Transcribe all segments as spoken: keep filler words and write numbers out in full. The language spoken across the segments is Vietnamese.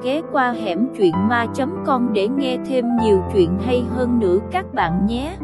ghé qua hẻm truyện ma chấm com để nghe thêm nhiều chuyện hay hơn nữa các bạn nhé.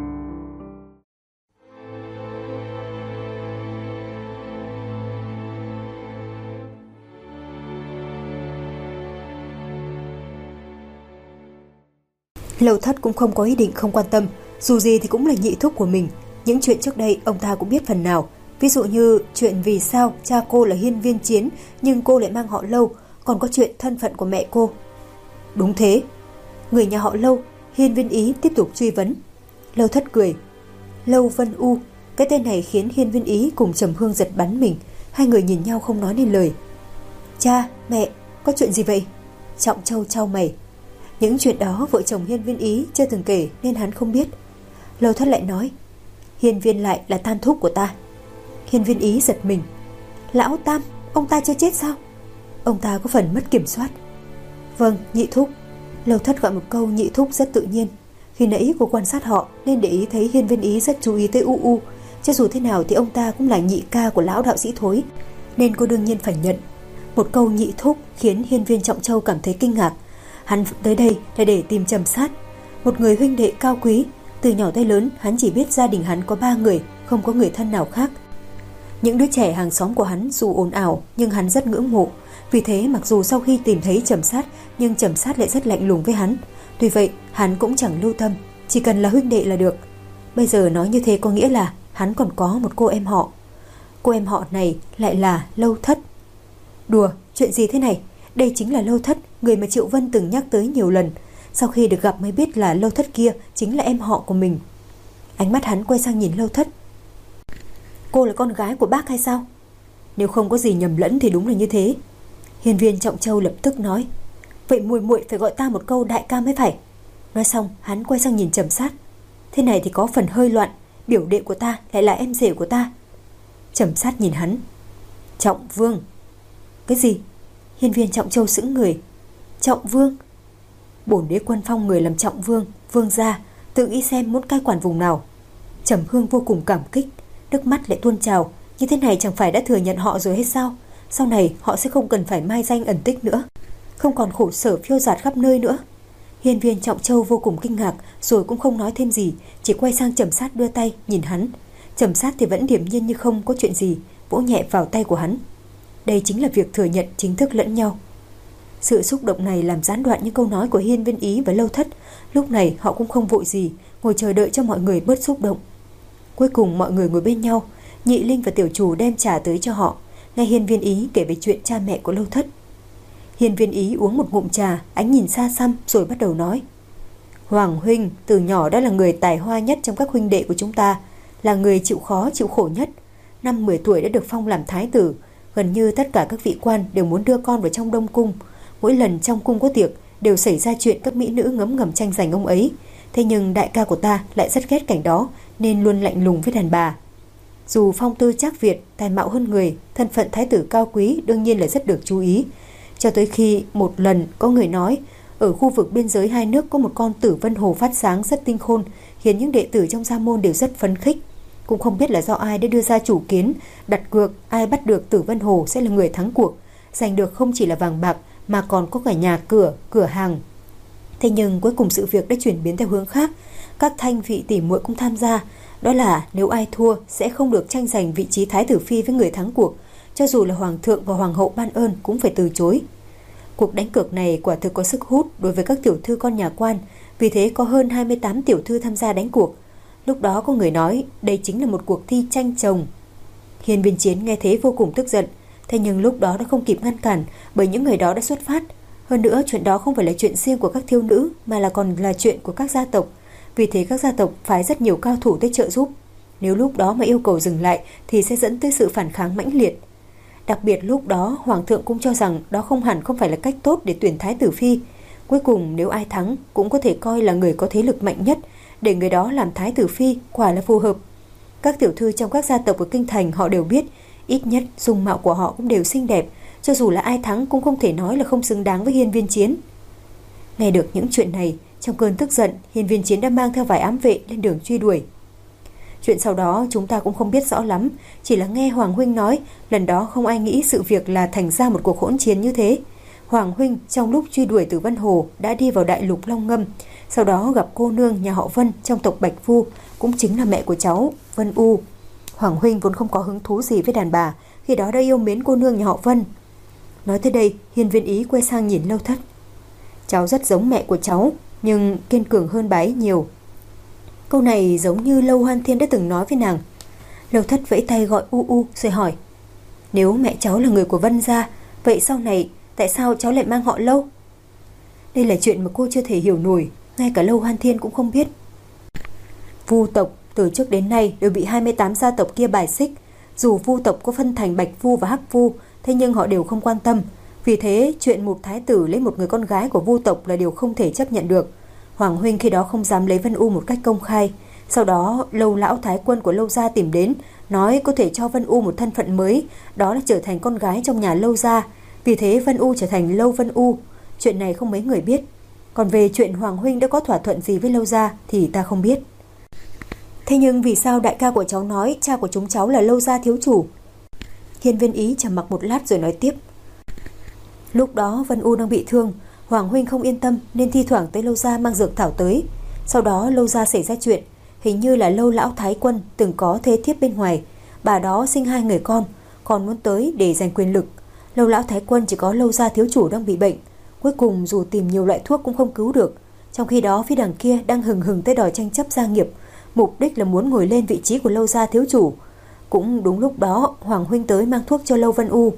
Lâu Thất cũng không có ý định không quan tâm, dù gì thì cũng là nhị thúc của mình. Những chuyện trước đây ông ta cũng biết phần nào. Ví dụ như chuyện vì sao cha cô là Hiên Viên Chiến nhưng cô lại mang họ Lâu, còn có chuyện thân phận của mẹ cô. Đúng thế. Người nhà họ Lâu, Hiên Viên Ý tiếp tục truy vấn. Lâu Thất cười. Lâu Vân U, cái tên này khiến Hiên Viên Ý cùng Trầm Hương giật bắn mình. Hai người nhìn nhau không nói nên lời. Cha, mẹ, có chuyện gì vậy? Trọng Châu chau mày. Những chuyện đó vợ chồng Hiên Viên Ý chưa từng kể nên hắn không biết. Lâu Thất lại nói, Hiên Viên lại là tam thúc của ta. Hiên Viên Ý giật mình. Lão Tam, ông ta chưa chết sao? Ông ta có phần mất kiểm soát. Vâng, nhị thúc. Lâu Thất gọi một câu nhị thúc rất tự nhiên. Khi nãy cô quan sát họ nên để ý thấy Hiên Viên Ý rất chú ý tới U U. Chứ dù thế nào thì ông ta cũng là nhị ca của lão đạo sĩ Thối, nên cô đương nhiên phải nhận. Một câu nhị thúc khiến Hiên Viên Trọng Châu cảm thấy kinh ngạc. Hắn tới đây là để tìm Trầm Sát, một người huynh đệ cao quý. Từ nhỏ tới lớn hắn chỉ biết gia đình hắn có ba người, không có người thân nào khác. Những đứa trẻ hàng xóm của hắn dù ồn ào nhưng hắn rất ngưỡng mộ. Vì thế mặc dù sau khi tìm thấy Trầm Sát nhưng Trầm Sát lại rất lạnh lùng với hắn. Tuy vậy hắn cũng chẳng lưu tâm, chỉ cần là huynh đệ là được. Bây giờ nói như thế có nghĩa là hắn còn có một cô em họ. Cô em họ này lại là Lâu Thất. Đùa, chuyện gì thế này? Đây chính là Lâu Thất, người mà Triệu Vân từng nhắc tới nhiều lần. Sau khi được gặp mới biết là Lâu Thất kia chính là em họ của mình. Ánh mắt hắn quay sang nhìn Lâu Thất. Cô là con gái của bác hay sao? Nếu không có gì nhầm lẫn thì đúng là như thế. Hiên Viên Trọng Châu lập tức nói. Vậy muội muội phải gọi ta một câu đại ca mới phải. Nói xong hắn quay sang nhìn Trầm Sát. Thế này thì có phần hơi loạn, biểu đệ của ta lại là em rể của ta. Trầm Sát nhìn hắn. Trọng Vương. Cái gì? Hiên Viên Trọng Châu sững người. Trọng Vương? Bổn đế quân phong người làm Trọng Vương, vương gia, tự nghĩ xem muốn cai quản vùng nào. Trầm Hương vô cùng cảm kích, nước mắt lại tuôn trào. Như thế này chẳng phải đã thừa nhận họ rồi hay sao? Sau này họ sẽ không cần phải mai danh ẩn tích nữa, không còn khổ sở phiêu dạt khắp nơi nữa. Hiên Viên Trọng Châu vô cùng kinh ngạc, rồi cũng không nói thêm gì, chỉ quay sang Trầm Sát đưa tay nhìn hắn. Trầm Sát thì vẫn điềm nhiên như không có chuyện gì, vỗ nhẹ vào tay của hắn. Đây chính là việc thừa nhận chính thức lẫn nhau. Sự xúc động này làm gián đoạn những câu nói của Hiên Viên Ý và Lâu Thất. Lúc này họ cũng không vội gì, ngồi chờ đợi cho mọi người bớt xúc động. Cuối cùng mọi người ngồi bên nhau, Nhị Linh và tiểu chủ đem trà tới cho họ, nghe Hiên Viên Ý kể về chuyện cha mẹ của Lâu Thất. Hiên Viên Ý uống một ngụm trà, ánh nhìn xa xăm rồi bắt đầu nói. Hoàng huynh từ nhỏ đã là người tài hoa nhất trong các huynh đệ của chúng ta, là người chịu khó chịu khổ nhất. Năm mười tuổi đã được phong làm thái tử. Gần như tất cả các vị quan đều muốn đưa con vào trong Đông Cung. Mỗi lần trong cung có tiệc đều xảy ra chuyện các mỹ nữ ngấm ngầm tranh giành ông ấy. Thế nhưng đại ca của ta lại rất ghét cảnh đó, nên luôn lạnh lùng với đàn bà. Dù phong tư trác Việt, tài mạo hơn người, thân phận thái tử cao quý đương nhiên là rất được chú ý. Cho tới khi một lần có người nói ở khu vực biên giới hai nước có một con Tử Vân Hồ phát sáng rất tinh khôn, khiến những đệ tử trong gia môn đều rất phấn khích. Cũng không biết là do ai đã đưa ra chủ kiến đặt cược ai bắt được Tử Vân Hồ sẽ là người thắng cuộc, giành được không chỉ là vàng bạc mà còn có cả nhà cửa, cửa hàng. Thế nhưng cuối cùng sự việc đã chuyển biến theo hướng khác. Các thanh vị tỷ muội cũng tham gia. Đó là nếu ai thua sẽ không được tranh giành vị trí thái tử phi với người thắng cuộc. Cho dù là hoàng thượng và hoàng hậu ban ơn cũng phải từ chối. Cuộc đánh cược này quả thực có sức hút đối với các tiểu thư con nhà quan. Vì thế có hơn hai mươi tám tiểu thư tham gia đánh cuộc. Lúc đó có người nói đây chính là một cuộc thi tranh chồng. Hiên Viên Chiến nghe thế vô cùng tức giận. Thế nhưng lúc đó đã không kịp ngăn cản, bởi những người đó đã xuất phát. Hơn nữa chuyện đó không phải là chuyện riêng của các thiếu nữ, mà là còn là chuyện của các gia tộc. Vì thế các gia tộc phái rất nhiều cao thủ tới trợ giúp. Nếu lúc đó mà yêu cầu dừng lại thì sẽ dẫn tới sự phản kháng mãnh liệt. Đặc biệt lúc đó hoàng thượng cũng cho rằng đó không hẳn không phải là cách tốt để tuyển thái tử phi. Cuối cùng nếu ai thắng cũng có thể coi là người có thế lực mạnh nhất, để người đó làm thái tử phi quả là phù hợp. Các tiểu thư trong các gia tộc ở kinh thành họ đều biết, ít nhất dung mạo của họ cũng đều xinh đẹp, cho dù là ai thắng cũng không thể nói là không xứng đáng với Hiên Viên Chiến. Nghe được những chuyện này, trong cơn tức giận, Hiên Viên Chiến đã mang theo vài ám vệ lên đường truy đuổi. Chuyện sau đó chúng ta cũng không biết rõ lắm, chỉ là nghe Hoàng huynh nói lần đó không ai nghĩ sự việc là thành ra một cuộc hỗn chiến như thế. Hoàng huynh trong lúc truy đuổi Tử Vân Hồ đã đi vào đại lục Long Ngâm, sau đó gặp cô nương nhà họ Vân trong tộc Bạch Vu, cũng chính là mẹ của cháu, Vân U. Hoàng huynh vốn không có hứng thú gì với đàn bà, khi đó đã yêu mến cô nương nhà họ Vân. Nói tới đây, Hiên Viên Ý quay sang nhìn Lâu Thất. Cháu rất giống mẹ của cháu, nhưng kiên cường hơn bà ấy nhiều. Câu này giống như Lâu Hoan Thiên đã từng nói với nàng. Lâu Thất vẫy tay gọi U U rồi hỏi, nếu mẹ cháu là người của Vân gia, vậy sau này tại sao cháu lại mang họ Lâu? Đây là chuyện mà cô chưa thể hiểu nổi, ngay cả Lâu Hoan Thiên cũng không biết. Vu tộc từ trước đến nay đều bị hai mươi tám gia tộc kia bài xích. Dù Vu tộc có phân thành Bạch Vu và Hắc Vu, thế nhưng họ đều không quan tâm. Vì thế chuyện một thái tử lấy một người con gái của Vu tộc là điều không thể chấp nhận được. Hoàng huynh khi đó không dám lấy Vân U một cách công khai. Sau đó Lâu lão thái quân của Lâu gia tìm đến, nói có thể cho Vân U một thân phận mới, đó là trở thành con gái trong nhà Lâu gia. Vì thế Vân U trở thành Lâu Vân U. Chuyện này không mấy người biết. Còn về chuyện Hoàng huynh đã có thỏa thuận gì với Lâu gia thì ta không biết. Thế nhưng vì sao đại ca của cháu nói cha của chúng cháu là Lâu gia thiếu chủ? Hiên Viên Ý trầm mặc một lát rồi nói tiếp. Lúc đó Vân U đang bị thương, Hoàng huynh không yên tâm nên thi thoảng tới Lâu gia mang dược thảo tới. Sau đó Lâu gia xảy ra chuyện, hình như là Lâu lão thái quân từng có thê thiếp bên ngoài, bà đó sinh hai người con, còn muốn tới để giành quyền lực. Lâu lão thái quân chỉ có Lâu gia thiếu chủ đang bị bệnh, cuối cùng dù tìm nhiều loại thuốc cũng không cứu được. Trong khi đó phía đằng kia đang hừng hừng tới đòi tranh chấp gia nghiệp, mục đích là muốn ngồi lên vị trí của Lâu gia thiếu chủ. Cũng đúng lúc đó Hoàng huynh tới mang thuốc cho Lâu Vân U.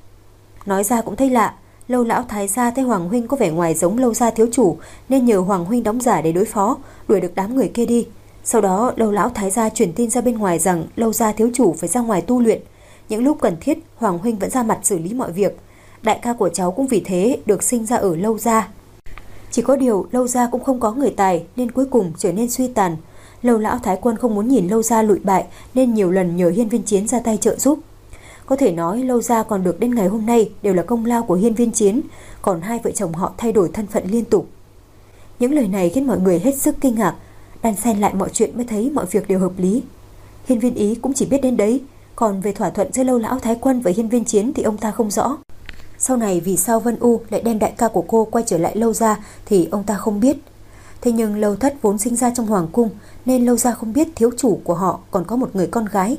Nói ra cũng thấy lạ, Lâu lão thái gia thấy Hoàng huynh có vẻ ngoài giống Lâu gia thiếu chủ nên nhờ Hoàng huynh đóng giả để đối phó, đuổi được đám người kia đi. Sau đó Lâu lão thái gia truyền tin ra bên ngoài rằng Lâu gia thiếu chủ phải ra ngoài tu luyện. Những lúc cần thiết Hoàng huynh vẫn ra mặt xử lý mọi việc. Đại ca của cháu cũng vì thế được sinh ra ở Lâu gia. Chỉ có điều Lâu gia cũng không có người tài nên cuối cùng trở nên suy tàn. Lâu lão thái quân không muốn nhìn Lâu gia lụi bại nên nhiều lần nhờ Hiên Viên Chiến ra tay trợ giúp. Có thể nói Lâu gia còn được đến ngày hôm nay đều là công lao của Hiên Viên Chiến, còn hai vợ chồng họ thay đổi thân phận liên tục. Những lời này khiến mọi người hết sức kinh ngạc, đan xen lại mọi chuyện mới thấy mọi việc đều hợp lý. Hiên Viên Ý cũng chỉ biết đến đấy, còn về thỏa thuận giữa Lâu lão thái quân và Hiên Viên Chiến thì ông ta không rõ. Sau này vì sao Vân U lại đem đại ca của cô quay trở lại Lâu gia thì ông ta không biết. Thế nhưng Lâu Thất vốn sinh ra trong hoàng cung nên Lâu gia không biết thiếu chủ của họ còn có một người con gái.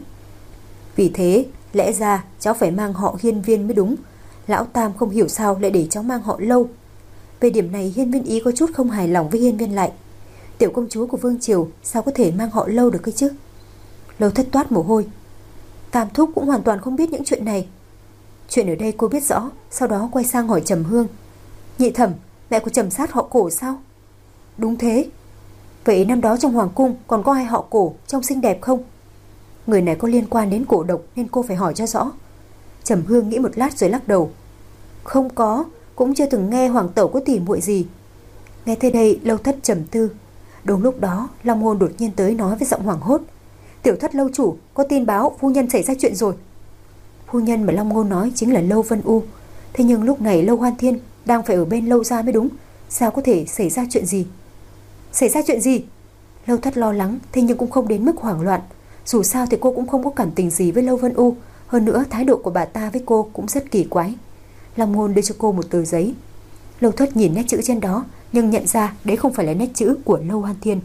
Vì thế lẽ ra cháu phải mang họ Hiên Viên mới đúng. Lão Tam không hiểu sao lại để cháu mang họ Lâu. Về điểm này Hiên Viên Ý có chút không hài lòng với Hiên Viên lại. Tiểu công chúa của vương triều sao có thể mang họ Lâu được cơ chứ? Lâu Thất toát mồ hôi. Tam thúc cũng hoàn toàn không biết những chuyện này. Chuyện ở đây cô biết rõ. Sau đó quay sang hỏi Trầm Hương. Nhị thẩm, mẹ của Trầm Sát họ Cổ sao? Đúng thế. Vậy năm đó trong hoàng cung còn có ai họ Cổ trông xinh đẹp không? Người này có liên quan đến cổ độc nên cô phải hỏi cho rõ. Trầm Hương nghĩ một lát rồi lắc đầu. Không có, cũng chưa từng nghe hoàng tẩu có tỉ muội gì. Nghe tới đây Lâu Thất trầm tư. Đúng lúc đó Long Ngôn đột nhiên tới nói với giọng hoảng hốt. Tiểu Thất lâu chủ, có tin báo phu nhân xảy ra chuyện rồi. Phu nhân mà Long Ngôn nói chính là Lâu Vân U. Thế nhưng lúc này Lâu Hoan Thiên đang phải ở bên Lâu gia mới đúng. Sao có thể xảy ra chuyện gì? Xảy ra chuyện gì? Lâu Thất lo lắng, thế nhưng cũng không đến mức hoảng loạn. Dù sao thì cô cũng không có cảm tình gì với Lâu Vân U. Hơn nữa thái độ của bà ta với cô cũng rất kỳ quái. Long Ngôn đưa cho cô một tờ giấy. Lâu Thất nhìn nét chữ trên đó, nhưng nhận ra đấy không phải là nét chữ của Lâu Hoan Thiên.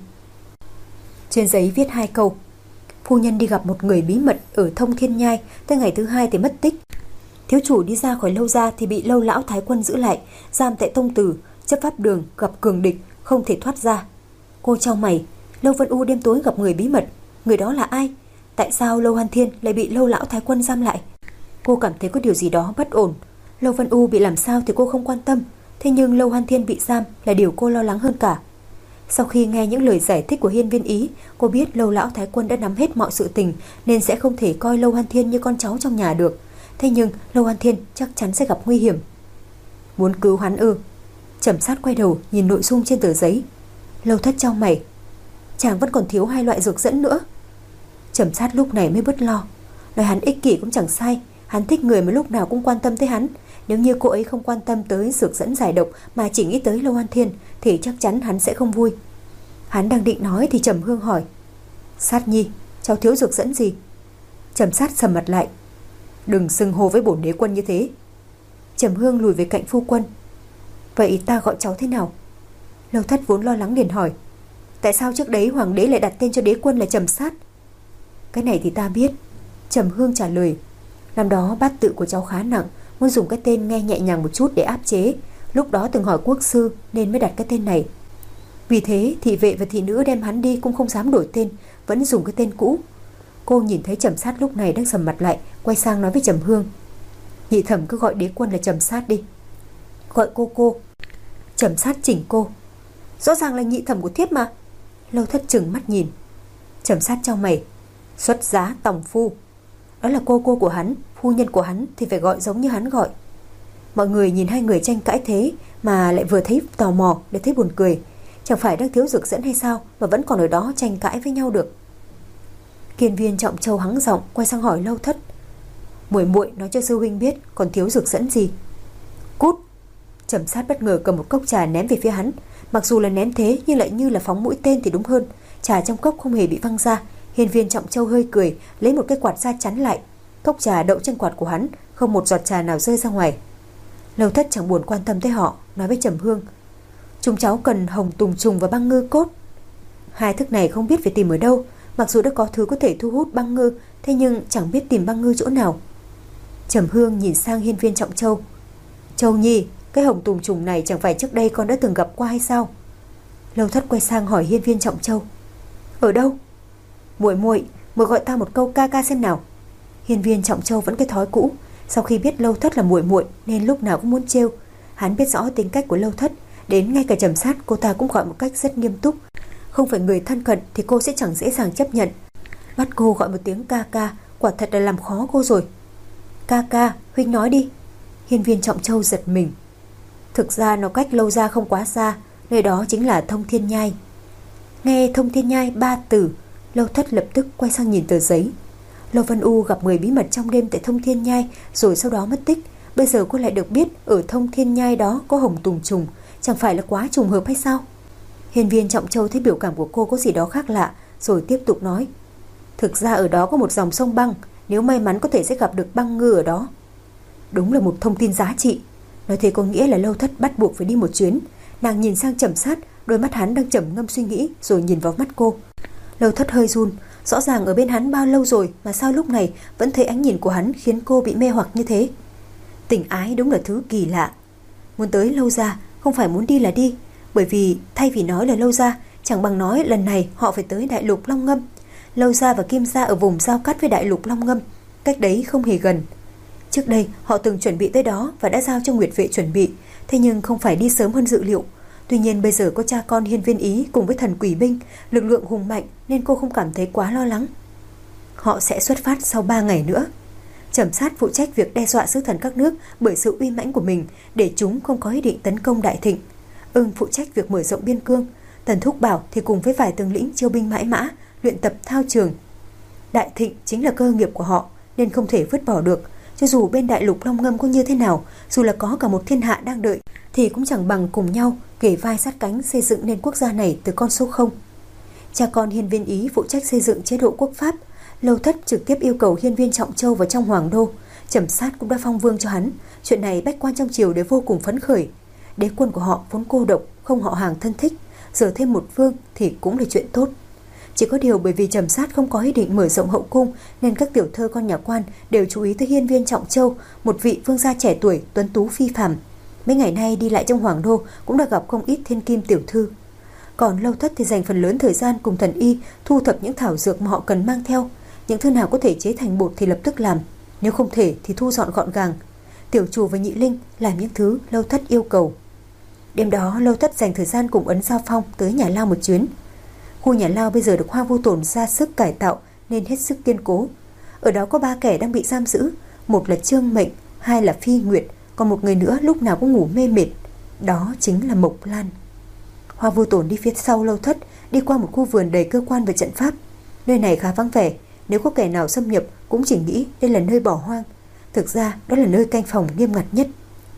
Trên giấy viết hai câu. Phu nhân đi gặp một người bí mật ở Thông Thiên Nhai, tới ngày thứ hai thì mất tích. Thiếu chủ đi ra khỏi Lâu gia thì bị Lâu lão thái quân giữ lại, giam tại tông tử, chấp pháp đường gặp cường địch, không thể thoát ra. Cô chau mày. Lâu Vân U đêm tối gặp người bí mật, người đó là ai? Tại sao Lâu Hoan Thiên lại bị Lâu lão thái quân giam lại? Cô cảm thấy có điều gì đó bất ổn. Lâu Vân U bị làm sao thì cô không quan tâm, thế nhưng Lâu Hoan Thiên bị giam là điều cô lo lắng hơn cả. Sau khi nghe những lời giải thích của Hiên Viên Ý, cô biết Lâu lão thái quân đã nắm hết mọi sự tình nên sẽ không thể coi Lâu Hoan Thiên như con cháu trong nhà được. Thế nhưng Lâu Hoan Thiên chắc chắn sẽ gặp nguy hiểm. Muốn cứu hắn ư? Trầm Sát quay đầu nhìn nội dung trên tờ giấy. Lâu Thất chau mày. Chàng vẫn còn thiếu hai loại dược dẫn nữa. Trầm Sát lúc này mới bớt lo. Nói hắn ích kỷ cũng chẳng sai, hắn thích người mà lúc nào cũng quan tâm tới hắn. Nếu như cô ấy không quan tâm tới dược dẫn giải độc mà chỉ nghĩ tới Lâu Hoan Thiên thì chắc chắn hắn sẽ không vui. Hắn đang định nói thì Trầm Hương hỏi. Sát nhi, cháu thiếu dược dẫn gì? Trầm Sát sầm mặt lại. Đừng xưng hô với bổn đế quân như thế. Trầm Hương lùi về cạnh phu quân. Vậy ta gọi cháu thế nào? Lâu Thất vốn lo lắng liền hỏi. Tại sao trước đấy hoàng đế lại đặt tên cho đế quân là Trầm Sát? Cái này thì ta biết, Trầm Hương trả lời. Năm đó bát tự của cháu khá nặng, muốn dùng cái tên nghe nhẹ nhàng một chút để áp chế. Lúc đó từng hỏi quốc sư nên mới đặt cái tên này. Vì thế thị vệ và thị nữ đem hắn đi cũng không dám đổi tên, vẫn dùng cái tên cũ. Cô nhìn thấy Trầm Sát lúc này đang sầm mặt lại, quay sang nói với Trầm Hương. Nhị thẩm cứ gọi đế quân là Trầm Sát đi. Gọi cô cô. Trầm Sát chỉnh cô. Rõ ràng là nhị thẩm của thiếp mà. Lâu Thất trừng mắt nhìn. Trầm Sát chau mày. Xuất giá tòng phu. Đó là cô cô của hắn, phu nhân của hắn thì phải gọi giống như hắn gọi. Mọi người nhìn hai người tranh cãi thế mà lại vừa thấy tò mò để thấy buồn cười. Chẳng phải đang thiếu Dực Dẫn hay sao mà vẫn còn ở đó tranh cãi với nhau được. Kiên Viên Trọng Châu hắng giọng quay sang hỏi Lâu Thất. Muội muội nói cho sư huynh biết còn thiếu Dực Dẫn gì. Cút. Trầm Sát bất ngờ cầm một cốc trà ném về phía hắn. Mặc dù là ném thế nhưng lại như là phóng mũi tên thì đúng hơn. Trà trong cốc không hề bị văng ra. Hiên Viên Trọng Châu hơi cười, lấy một cái quạt ra chắn lại. Cốc trà đậu trên quạt của hắn, không một giọt trà nào rơi ra ngoài. Lâu Thất chẳng buồn quan tâm tới họ, nói với Trầm Hương. Chúng cháu cần hồng tùng trùng và băng ngư cốt. Hai thức này không biết phải tìm ở đâu. Mặc dù đã có thứ có thể thu hút băng ngư, thế nhưng chẳng biết tìm băng ngư chỗ nào. Trầm Hương nhìn sang Hiên Viên Trọng Châu. Châu Nhi, cái hồng tùng trùng này chẳng phải trước đây con đã từng gặp qua hay sao? Lâu Thất quay sang hỏi Hiên Viên Trọng Châu. Ở đâu? Muội muội, muội gọi ta một câu ca ca xem nào. Hiên Viên Trọng Châu vẫn cái thói cũ, sau khi biết Lâu Thất là muội muội nên lúc nào cũng muốn trêu. Hắn biết rõ tính cách của Lâu Thất, đến ngay cả Trầm Sát cô ta cũng gọi một cách rất nghiêm túc. Không phải người thân cận thì cô sẽ chẳng dễ dàng chấp nhận. Bắt cô gọi một tiếng ca ca quả thật là làm khó cô rồi. Ca ca, huynh nói đi. Hiên Viên Trọng Châu giật mình. Thực ra nó cách Lâu ra không quá xa, nơi đó chính là Thông Thiên Nhai. Nghe Thông Thiên Nhai ba từ, Lâu Thất lập tức quay sang nhìn tờ giấy. Lâu Vân U gặp người bí mật trong đêm tại Thông Thiên Nhai rồi sau đó mất tích. Bây giờ cô lại được biết ở Thông Thiên Nhai đó có hồng tùng trùng, chẳng phải là quá trùng hợp hay sao? Hiên Viên Trọng Châu thấy biểu cảm của cô có gì đó khác lạ, rồi tiếp tục nói. Thực ra ở đó có một dòng sông băng, nếu may mắn có thể sẽ gặp được băng ngư ở đó. Đúng là một thông tin giá trị. Nói thế có nghĩa là Lâu Thất bắt buộc phải đi một chuyến. Nàng nhìn sang Trầm Sát, đôi mắt hắn đang trầm ngâm suy nghĩ, rồi nhìn vào mắt cô. Lâu Thất hơi run, rõ ràng ở bên hắn bao lâu rồi mà sao lúc này vẫn thấy ánh nhìn của hắn khiến cô bị mê hoặc như thế. Tình ái đúng là thứ kỳ lạ. Muốn tới Lâu ra không phải muốn đi là đi, bởi vì thay vì nói là Lâu ra, chẳng bằng nói lần này họ phải tới Đại Lục Long Ngâm. Lâu ra và Kim gia ở vùng giao cắt với Đại Lục Long Ngâm, cách đấy không hề gần. Trước đây họ từng chuẩn bị tới đó và đã giao cho Nguyệt Vệ chuẩn bị, thế nhưng không phải đi sớm hơn dự liệu. Tuy nhiên bây giờ có cha con Hiên Viên Ý cùng với thần quỷ binh, lực lượng hùng mạnh nên cô không cảm thấy quá lo lắng. Họ sẽ xuất phát sau ba ngày nữa. Trầm Sát phụ trách việc đe dọa sứ thần các nước bởi sự uy mãnh của mình để chúng không có ý định tấn công Đại Thịnh. Ưng phụ trách việc mở rộng biên cương. Tần Thúc Bảo thì cùng với vài tướng lĩnh chiêu binh mãi mã, luyện tập thao trường. Đại Thịnh chính là cơ nghiệp của họ nên không thể vứt bỏ được. Cho dù bên Đại Lục Long Ngâm có như thế nào, dù là có cả một thiên hạ đang đợi, thì cũng chẳng bằng cùng nhau kề vai sát cánh xây dựng nên quốc gia này từ con số không. Cha con Hiên Viên Ý phụ trách xây dựng chế độ quốc pháp. Lâu Thất trực tiếp yêu cầu Hiên Viên Trọng Châu vào trong hoàng đô. Trầm Sát cũng đã phong vương cho hắn. Chuyện này bách quan trong triều đều vô cùng phấn khởi. Đế quân của họ vốn cô độc, không họ hàng thân thích, giờ thêm một vương thì cũng là chuyện tốt. Chỉ có điều bởi vì Trầm Sát không có ý định mở rộng hậu cung nên các tiểu thơ con nhà quan đều chú ý tới Hiên Viên Trọng Châu, một vị vương gia trẻ tuổi tuấn tú phi phàm. Mấy ngày nay đi lại trong hoàng đô cũng đã gặp không ít thiên kim tiểu thư. Còn Lâu Thất thì dành phần lớn thời gian cùng thần y thu thập những thảo dược mà họ cần mang theo. Những thứ nào có thể chế thành bột thì lập tức làm, nếu không thể thì thu dọn gọn gàng. Tiểu Chủ và Nhị Linh làm những thứ Lâu Thất yêu cầu. Đêm đó Lâu Thất dành thời gian cùng Ấn Giao Phong tới nhà lao một chuyến. Khu nhà lao bây giờ được Hoa Vô Tồn ra sức cải tạo nên hết sức kiên cố. Ở đó có ba kẻ đang bị giam giữ, một là Trương Mệnh, hai là Phi Nguyệt, còn một người nữa lúc nào cũng ngủ mê mệt. Đó chính là Mộc Lan. Hoa Vô Tồn đi phía sau Lâu Thất, đi qua một khu vườn đầy cơ quan và trận pháp. Nơi này khá vắng vẻ, nếu có kẻ nào xâm nhập cũng chỉ nghĩ đây là nơi bỏ hoang. Thực ra đó là nơi canh phòng nghiêm ngặt nhất.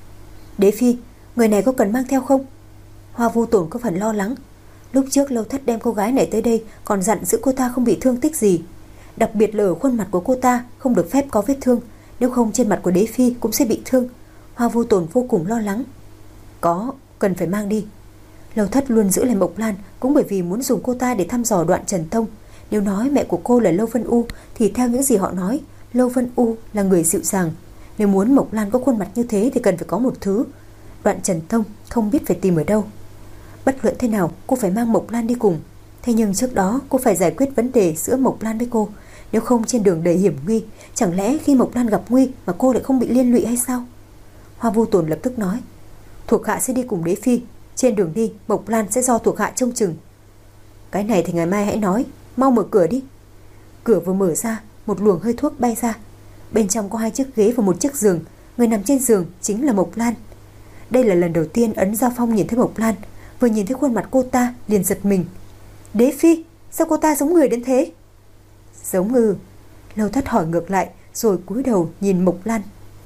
Đế Phi, người này có cần mang theo không? Hoa Vô Tồn có phần lo lắng. Lúc trước Lâu Thất đem cô gái này tới đây còn dặn giữ cô ta không bị thương tích gì. Đặc biệt là ở khuôn mặt của cô ta không được phép có vết thương, nếu không trên mặt của Đế Phi cũng sẽ bị thương. Hoa Vô Tồn vô cùng lo lắng. Có, cần phải mang đi. Lâu Thất luôn giữ lại Mộc Lan cũng bởi vì muốn dùng cô ta để thăm dò Đoạn Trần Tông. Nếu nói mẹ của cô là Lâu Vân U thì theo những gì họ nói, Lâu Vân U là người dịu dàng. Nếu muốn Mộc Lan có khuôn mặt như thế thì cần phải có một thứ. Đoạn Trần Tông không biết phải tìm ở đâu. Bất luận thế nào cô phải mang Mộc Lan đi cùng. Thế nhưng trước đó cô phải giải quyết vấn đề giữa Mộc Lan với cô. Nếu không trên đường đầy hiểm nguy, chẳng lẽ khi Mộc Lan gặp nguy mà cô lại không bị liên lụy hay sao? Hoa Vu Tồn lập tức nói, thuộc hạ sẽ đi cùng Đế Phi. Trên đường đi Mộc Lan sẽ do thuộc hạ trông chừng. Cái này thì ngày mai hãy nói. Mau mở cửa đi. Cửa vừa mở ra, một luồng hơi thuốc bay ra. Bên trong có hai chiếc ghế và một chiếc giường. Người nằm trên giường chính là Mộc Lan. Đây là lần đầu tiên Ấn Giao Phong nhìn thấy Mộc Lan. Vừa nhìn thấy khuôn mặt cô ta liền giật mình. Đế Phi, sao cô ta giống người đến thế? Giống ư? Lâu Thất hỏi ngược lại, rồi cúi đầu nhìn Mộc Lan.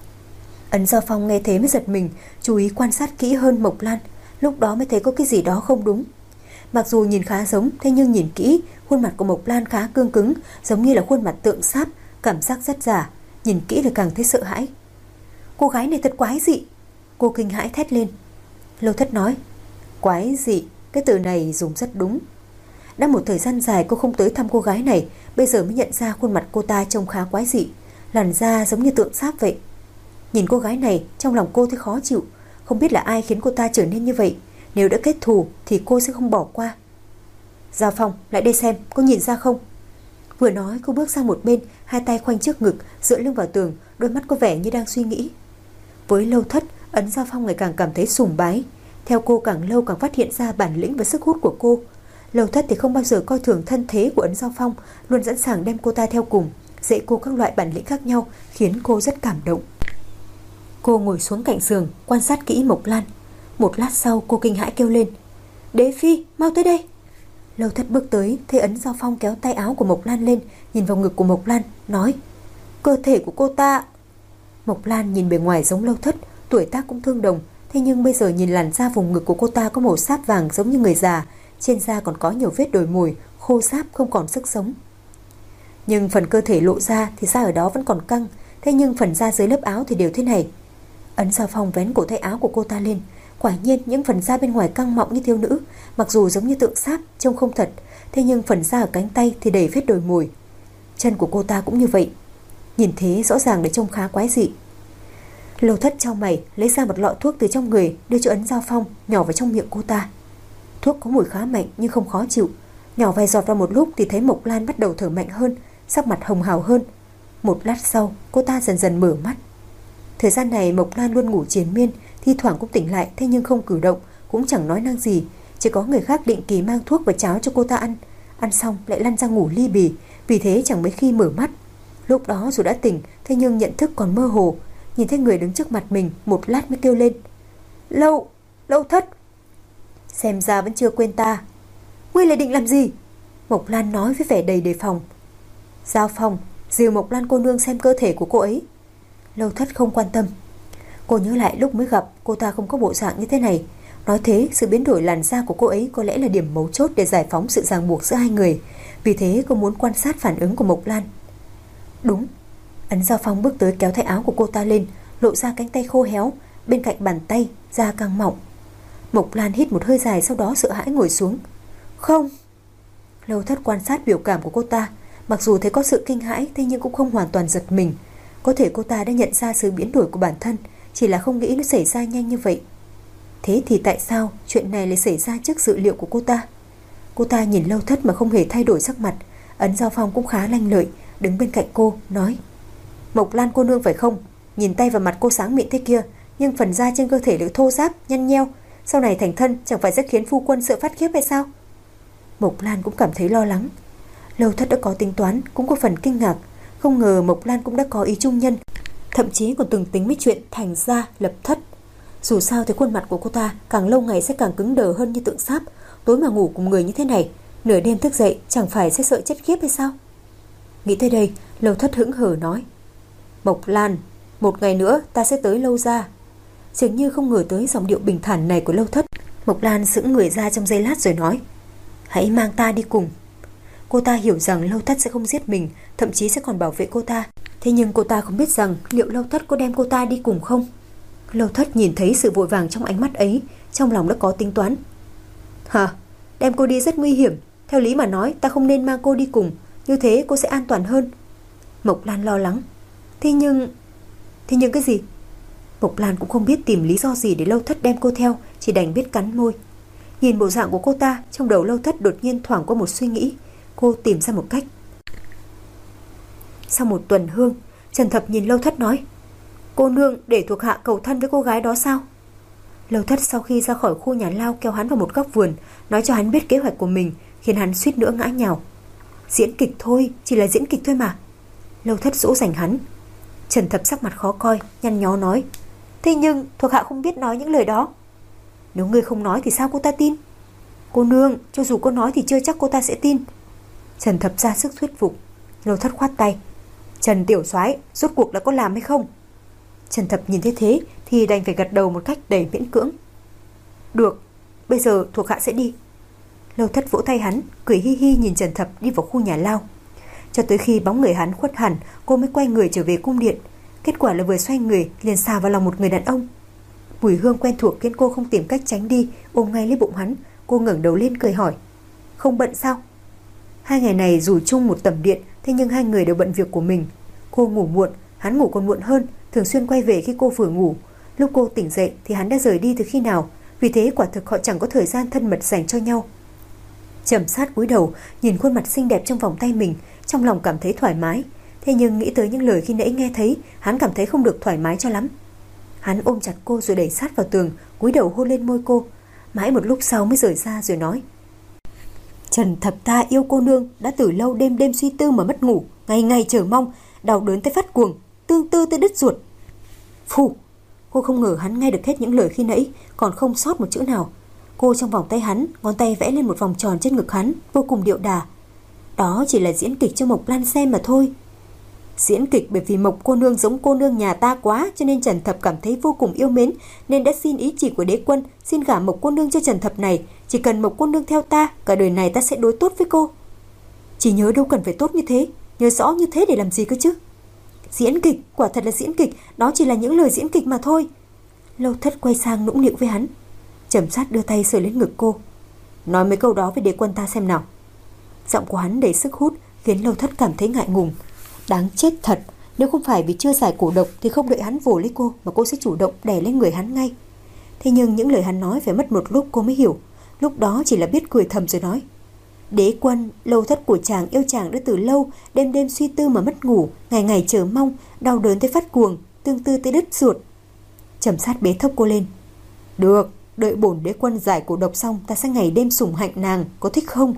Ấn Giao Phong nghe thế mới giật mình, chú ý quan sát kỹ hơn Mộc Lan. Lúc đó mới thấy có cái gì đó không đúng. Mặc dù nhìn khá giống, thế nhưng nhìn kỹ, khuôn mặt của Mộc Lan khá cương cứng, giống như là khuôn mặt tượng sáp, cảm giác rất giả. Nhìn kỹ là càng thấy sợ hãi. Cô gái này thật quái dị. Cô kinh hãi thét lên. Lâu Thất nói, quái dị, cái từ này dùng rất đúng. Đã một thời gian dài cô không tới thăm cô gái này, bây giờ mới nhận ra khuôn mặt cô ta trông khá quái dị, làn da giống như tượng sáp vậy. Nhìn cô gái này, trong lòng cô thấy khó chịu. Không biết là ai khiến cô ta trở nên như vậy. Nếu đã kết thù thì cô sẽ không bỏ qua. Giao Phong, lại đây xem, cô nhìn ra không? Vừa nói cô bước sang một bên, hai tay khoanh trước ngực, dựa lưng vào tường, đôi mắt có vẻ như đang suy nghĩ. Với Lâu Thất, Ấn Giao Phong ngày càng cảm thấy sùng bái. Theo cô càng lâu càng phát hiện ra bản lĩnh và sức hút của cô. Lâu Thất thì không bao giờ coi thường thân thế của Ấn Giao Phong, luôn sẵn sàng đem cô ta theo cùng, dạy cô các loại bản lĩnh khác nhau, khiến cô rất cảm động. Cô ngồi xuống cạnh giường, quan sát kỹ Mộc Lan. Một lát sau cô kinh hãi kêu lên, Đế Phi, mau tới đây. Lâu Thất bước tới, thấy Ấn Giao Phong kéo tay áo của Mộc Lan lên, nhìn vào ngực của Mộc Lan, nói, cơ thể của cô ta. Mộc Lan nhìn bề ngoài giống Lâu Thất, tuổi tác cũng tương đồng, thế nhưng bây giờ nhìn làn da vùng ngực của cô ta có màu sáp vàng giống như người già, trên da còn có nhiều vết đồi mồi, khô sáp không còn sức sống. Nhưng phần cơ thể lộ ra thì da ở đó vẫn còn căng, thế nhưng phần da dưới lớp áo thì đều thế này. Ấn Giao Phong vén cổ tay áo của cô ta lên. Quả nhiên những phần da bên ngoài căng mọng như thiếu nữ, mặc dù giống như tượng sáp, trông không thật, thế nhưng phần da ở cánh tay thì đầy vết đồi mồi. Chân của cô ta cũng như vậy. Nhìn thế rõ ràng để trông khá quái dị. Lâu Thất chau mày, lấy ra một lọ thuốc từ trong người, đưa cho Ấn Giao Phong, nhỏ vào trong miệng cô ta. Thuốc có mùi khá mạnh nhưng không khó chịu. Nhỏ vài giọt vào một lúc thì thấy Mộc Lan bắt đầu thở mạnh hơn, sắc mặt hồng hào hơn. Một lát sau, cô ta dần dần mở mắt. Thời gian này Mộc Lan luôn ngủ triền miên, thi thoảng cũng tỉnh lại, thế nhưng không cử động, cũng chẳng nói năng gì. Chỉ có người khác định kỳ mang thuốc và cháo cho cô ta ăn. Ăn xong lại lăn ra ngủ ly bì, vì thế chẳng mấy khi mở mắt. Lúc đó dù đã tỉnh, thế nhưng nhận thức còn mơ hồ. Nhìn thấy người đứng trước mặt mình, một lát mới kêu lên, Lâu, Lâu Thất. Xem ra vẫn chưa quên ta. Ngươi lại định làm gì? Mộc Lan nói với vẻ đầy đề phòng. Giao Phong, dìu Mộc Lan cô nương xem cơ thể của cô ấy. Lâu Thất không quan tâm. Cô nhớ lại lúc mới gặp, cô ta không có bộ dạng như thế này. Nói thế, sự biến đổi làn da của cô ấy có lẽ là điểm mấu chốt để giải phóng sự ràng buộc giữa hai người. Vì thế cô muốn quan sát phản ứng của Mộc Lan. Đúng. Ấn Giao Phong bước tới kéo tay áo của cô ta lên, lộ ra cánh tay khô héo, bên cạnh bàn tay da căng mọng. Mộc Lan hít một hơi dài, sau đó sợ hãi ngồi xuống. Không. Lâu Thất quan sát biểu cảm của cô ta, mặc dù thấy có sự kinh hãi, thế nhưng cũng không hoàn toàn giật mình. Có thể cô ta đã nhận ra sự biến đổi của bản thân, chỉ là không nghĩ nó xảy ra nhanh như vậy. Thế thì tại sao chuyện này lại xảy ra trước dự liệu của cô ta? Cô ta nhìn Lâu Thất mà không hề thay đổi sắc mặt. Ấn Giao Phong cũng khá lanh lợi, đứng bên cạnh cô, nói, Mộc Lan cô nương phải không? Nhìn tay và mặt cô sáng mịn thế kia, nhưng phần da trên cơ thể được thô ráp, nhăn nheo, sau này thành thân chẳng phải sẽ khiến phu quân sợ phát khiếp hay sao? Mộc Lan cũng cảm thấy lo lắng. Lâu Thất đã có tính toán, cũng có phần kinh ngạc. Không ngờ Mộc Lan cũng đã có ý trung nhân, thậm chí còn từng tính mấy chuyện thành gia lập thất. Dù sao thì khuôn mặt của cô ta càng lâu ngày sẽ càng cứng đờ hơn như tượng sáp. Tối mà ngủ cùng người như thế này, nửa đêm thức dậy chẳng phải sẽ sợ chết khiếp hay sao? Nghĩ tới đây, Lâu Thất hững hờ nói, Mộc Lan, một ngày nữa ta sẽ tới Lâu gia. Dường như không ngờ tới giọng điệu bình thản này của Lâu Thất. Mộc Lan sững người ra trong giây lát rồi nói, hãy mang ta đi cùng. Cô ta hiểu rằng Lâu Thất sẽ không giết mình, thậm chí sẽ còn bảo vệ cô ta. Thế nhưng cô ta không biết rằng liệu Lâu Thất có đem cô ta đi cùng không. Lâu Thất nhìn thấy sự vội vàng trong ánh mắt ấy, trong lòng đã có tính toán. Hả? Đem cô đi rất nguy hiểm. Theo lý mà nói ta không nên mang cô đi cùng, như thế cô sẽ an toàn hơn. Mộc Lan lo lắng. Thế nhưng... Thế nhưng cái gì? Mộc Lan cũng không biết tìm lý do gì để Lâu Thất đem cô theo, chỉ đành biết cắn môi. Nhìn bộ dạng của cô ta, trong đầu Lâu Thất đột nhiên thoảng qua một suy nghĩ. Cô tìm ra một cách. Sau một tuần hương, Trần Thập nhìn Lâu Thất nói: Cô nương để thuộc hạ cầu thân với cô gái đó sao? Lâu Thất sau khi ra khỏi khu nhà lao kéo hắn vào một góc vườn, nói cho hắn biết kế hoạch của mình, khiến hắn suýt nữa ngã nhào. Diễn kịch thôi, chỉ là diễn kịch thôi mà. Lâu Thất dỗ dành hắn. Trần Thập sắc mặt khó coi, nhăn nhó nói: Thế nhưng thuộc hạ không biết nói những lời đó. Nếu ngươi không nói thì sao cô ta tin? Cô nương, cho dù cô nói thì chưa chắc cô ta sẽ tin. Trần Thập ra sức thuyết phục. Lâu Thất khoát tay: Trần tiểu soái, rốt cuộc là có làm hay không? Trần Thập nhìn thấy thế thì đành phải gật đầu một cách đầy miễn cưỡng. Được, bây giờ thuộc hạ sẽ đi. Lâu Thất vỗ tay hắn, cười hi hi nhìn Trần Thập đi vào khu nhà lao. Cho tới khi bóng người hắn khuất hẳn, cô mới quay người trở về cung điện. Kết quả là vừa xoay người liền xà vào lòng một người đàn ông. Mùi hương quen thuộc khiến cô không tìm cách tránh đi, ôm ngay lấy bụng hắn. Cô ngẩng đầu lên cười hỏi: Không bận sao? Hai ngày này dù chung một tầm điện, thế nhưng hai người đều bận việc của mình. Cô ngủ muộn, hắn ngủ còn muộn hơn, thường xuyên quay về khi cô vừa ngủ. Lúc cô tỉnh dậy thì hắn đã rời đi từ khi nào, vì thế quả thực họ chẳng có thời gian thân mật dành cho nhau. Trầm Sát cúi đầu nhìn khuôn mặt xinh đẹp trong vòng tay mình, trong lòng cảm thấy thoải mái. Thế nhưng nghĩ tới những lời khi nãy nghe thấy, hắn cảm thấy không được thoải mái cho lắm. Hắn ôm chặt cô rồi đẩy sát vào tường, cúi đầu hôn lên môi cô. Mãi một lúc sau mới rời ra rồi nói: Trần Thập ta yêu cô nương, đã từ lâu đêm đêm suy tư mà mất ngủ, ngày ngày chờ mong, đau đớn tới phát cuồng, tương tư tới đứt ruột. Phù! Cô không ngờ hắn nghe được hết những lời khi nãy, còn không sót một chữ nào. Cô trong vòng tay hắn, ngón tay vẽ lên một vòng tròn trên ngực hắn, vô cùng điệu đà. Đó chỉ là diễn kịch cho Mộc Lan xem mà thôi. Diễn kịch bởi vì Mộc cô nương giống cô nương nhà ta quá, cho nên Trần Thập cảm thấy vô cùng yêu mến, nên đã xin ý chỉ của đế quân, xin gả Mộc cô nương cho Trần Thập này. Chỉ cần Mộc cô nương theo ta, cả đời này ta sẽ đối tốt với cô. Chỉ nhớ đâu cần phải tốt như thế, nhớ rõ như thế để làm gì cơ chứ? Diễn kịch, quả thật là diễn kịch, đó chỉ là những lời diễn kịch mà thôi. Lâu Thất quay sang nũng nịu với hắn. Trầm Sát đưa tay sờ lên ngực cô. Nói mấy câu đó với đế quân ta xem nào. Giọng của hắn đầy sức hút, khiến Lâu Thất cảm thấy ngại ngùng. Đáng chết thật, nếu không phải vì chưa giải cổ độc thì không đợi hắn vồ lấy cô mà cô sẽ chủ động đè lên người hắn ngay. Thế nhưng những lời hắn nói phải mất một lúc cô mới hiểu. Lúc đó chỉ là biết cười thầm rồi nói: Đế quân, Lâu Thất của chàng yêu chàng đã từ lâu, đêm đêm suy tư mà mất ngủ, ngày ngày chờ mong, đau đớn tới phát cuồng, tương tư tới đứt ruột. Trầm Sát bế thốc cô lên. Được, đợi bổn đế quân giải cổ độc xong, ta sẽ ngày đêm sủng hạnh nàng, có thích không?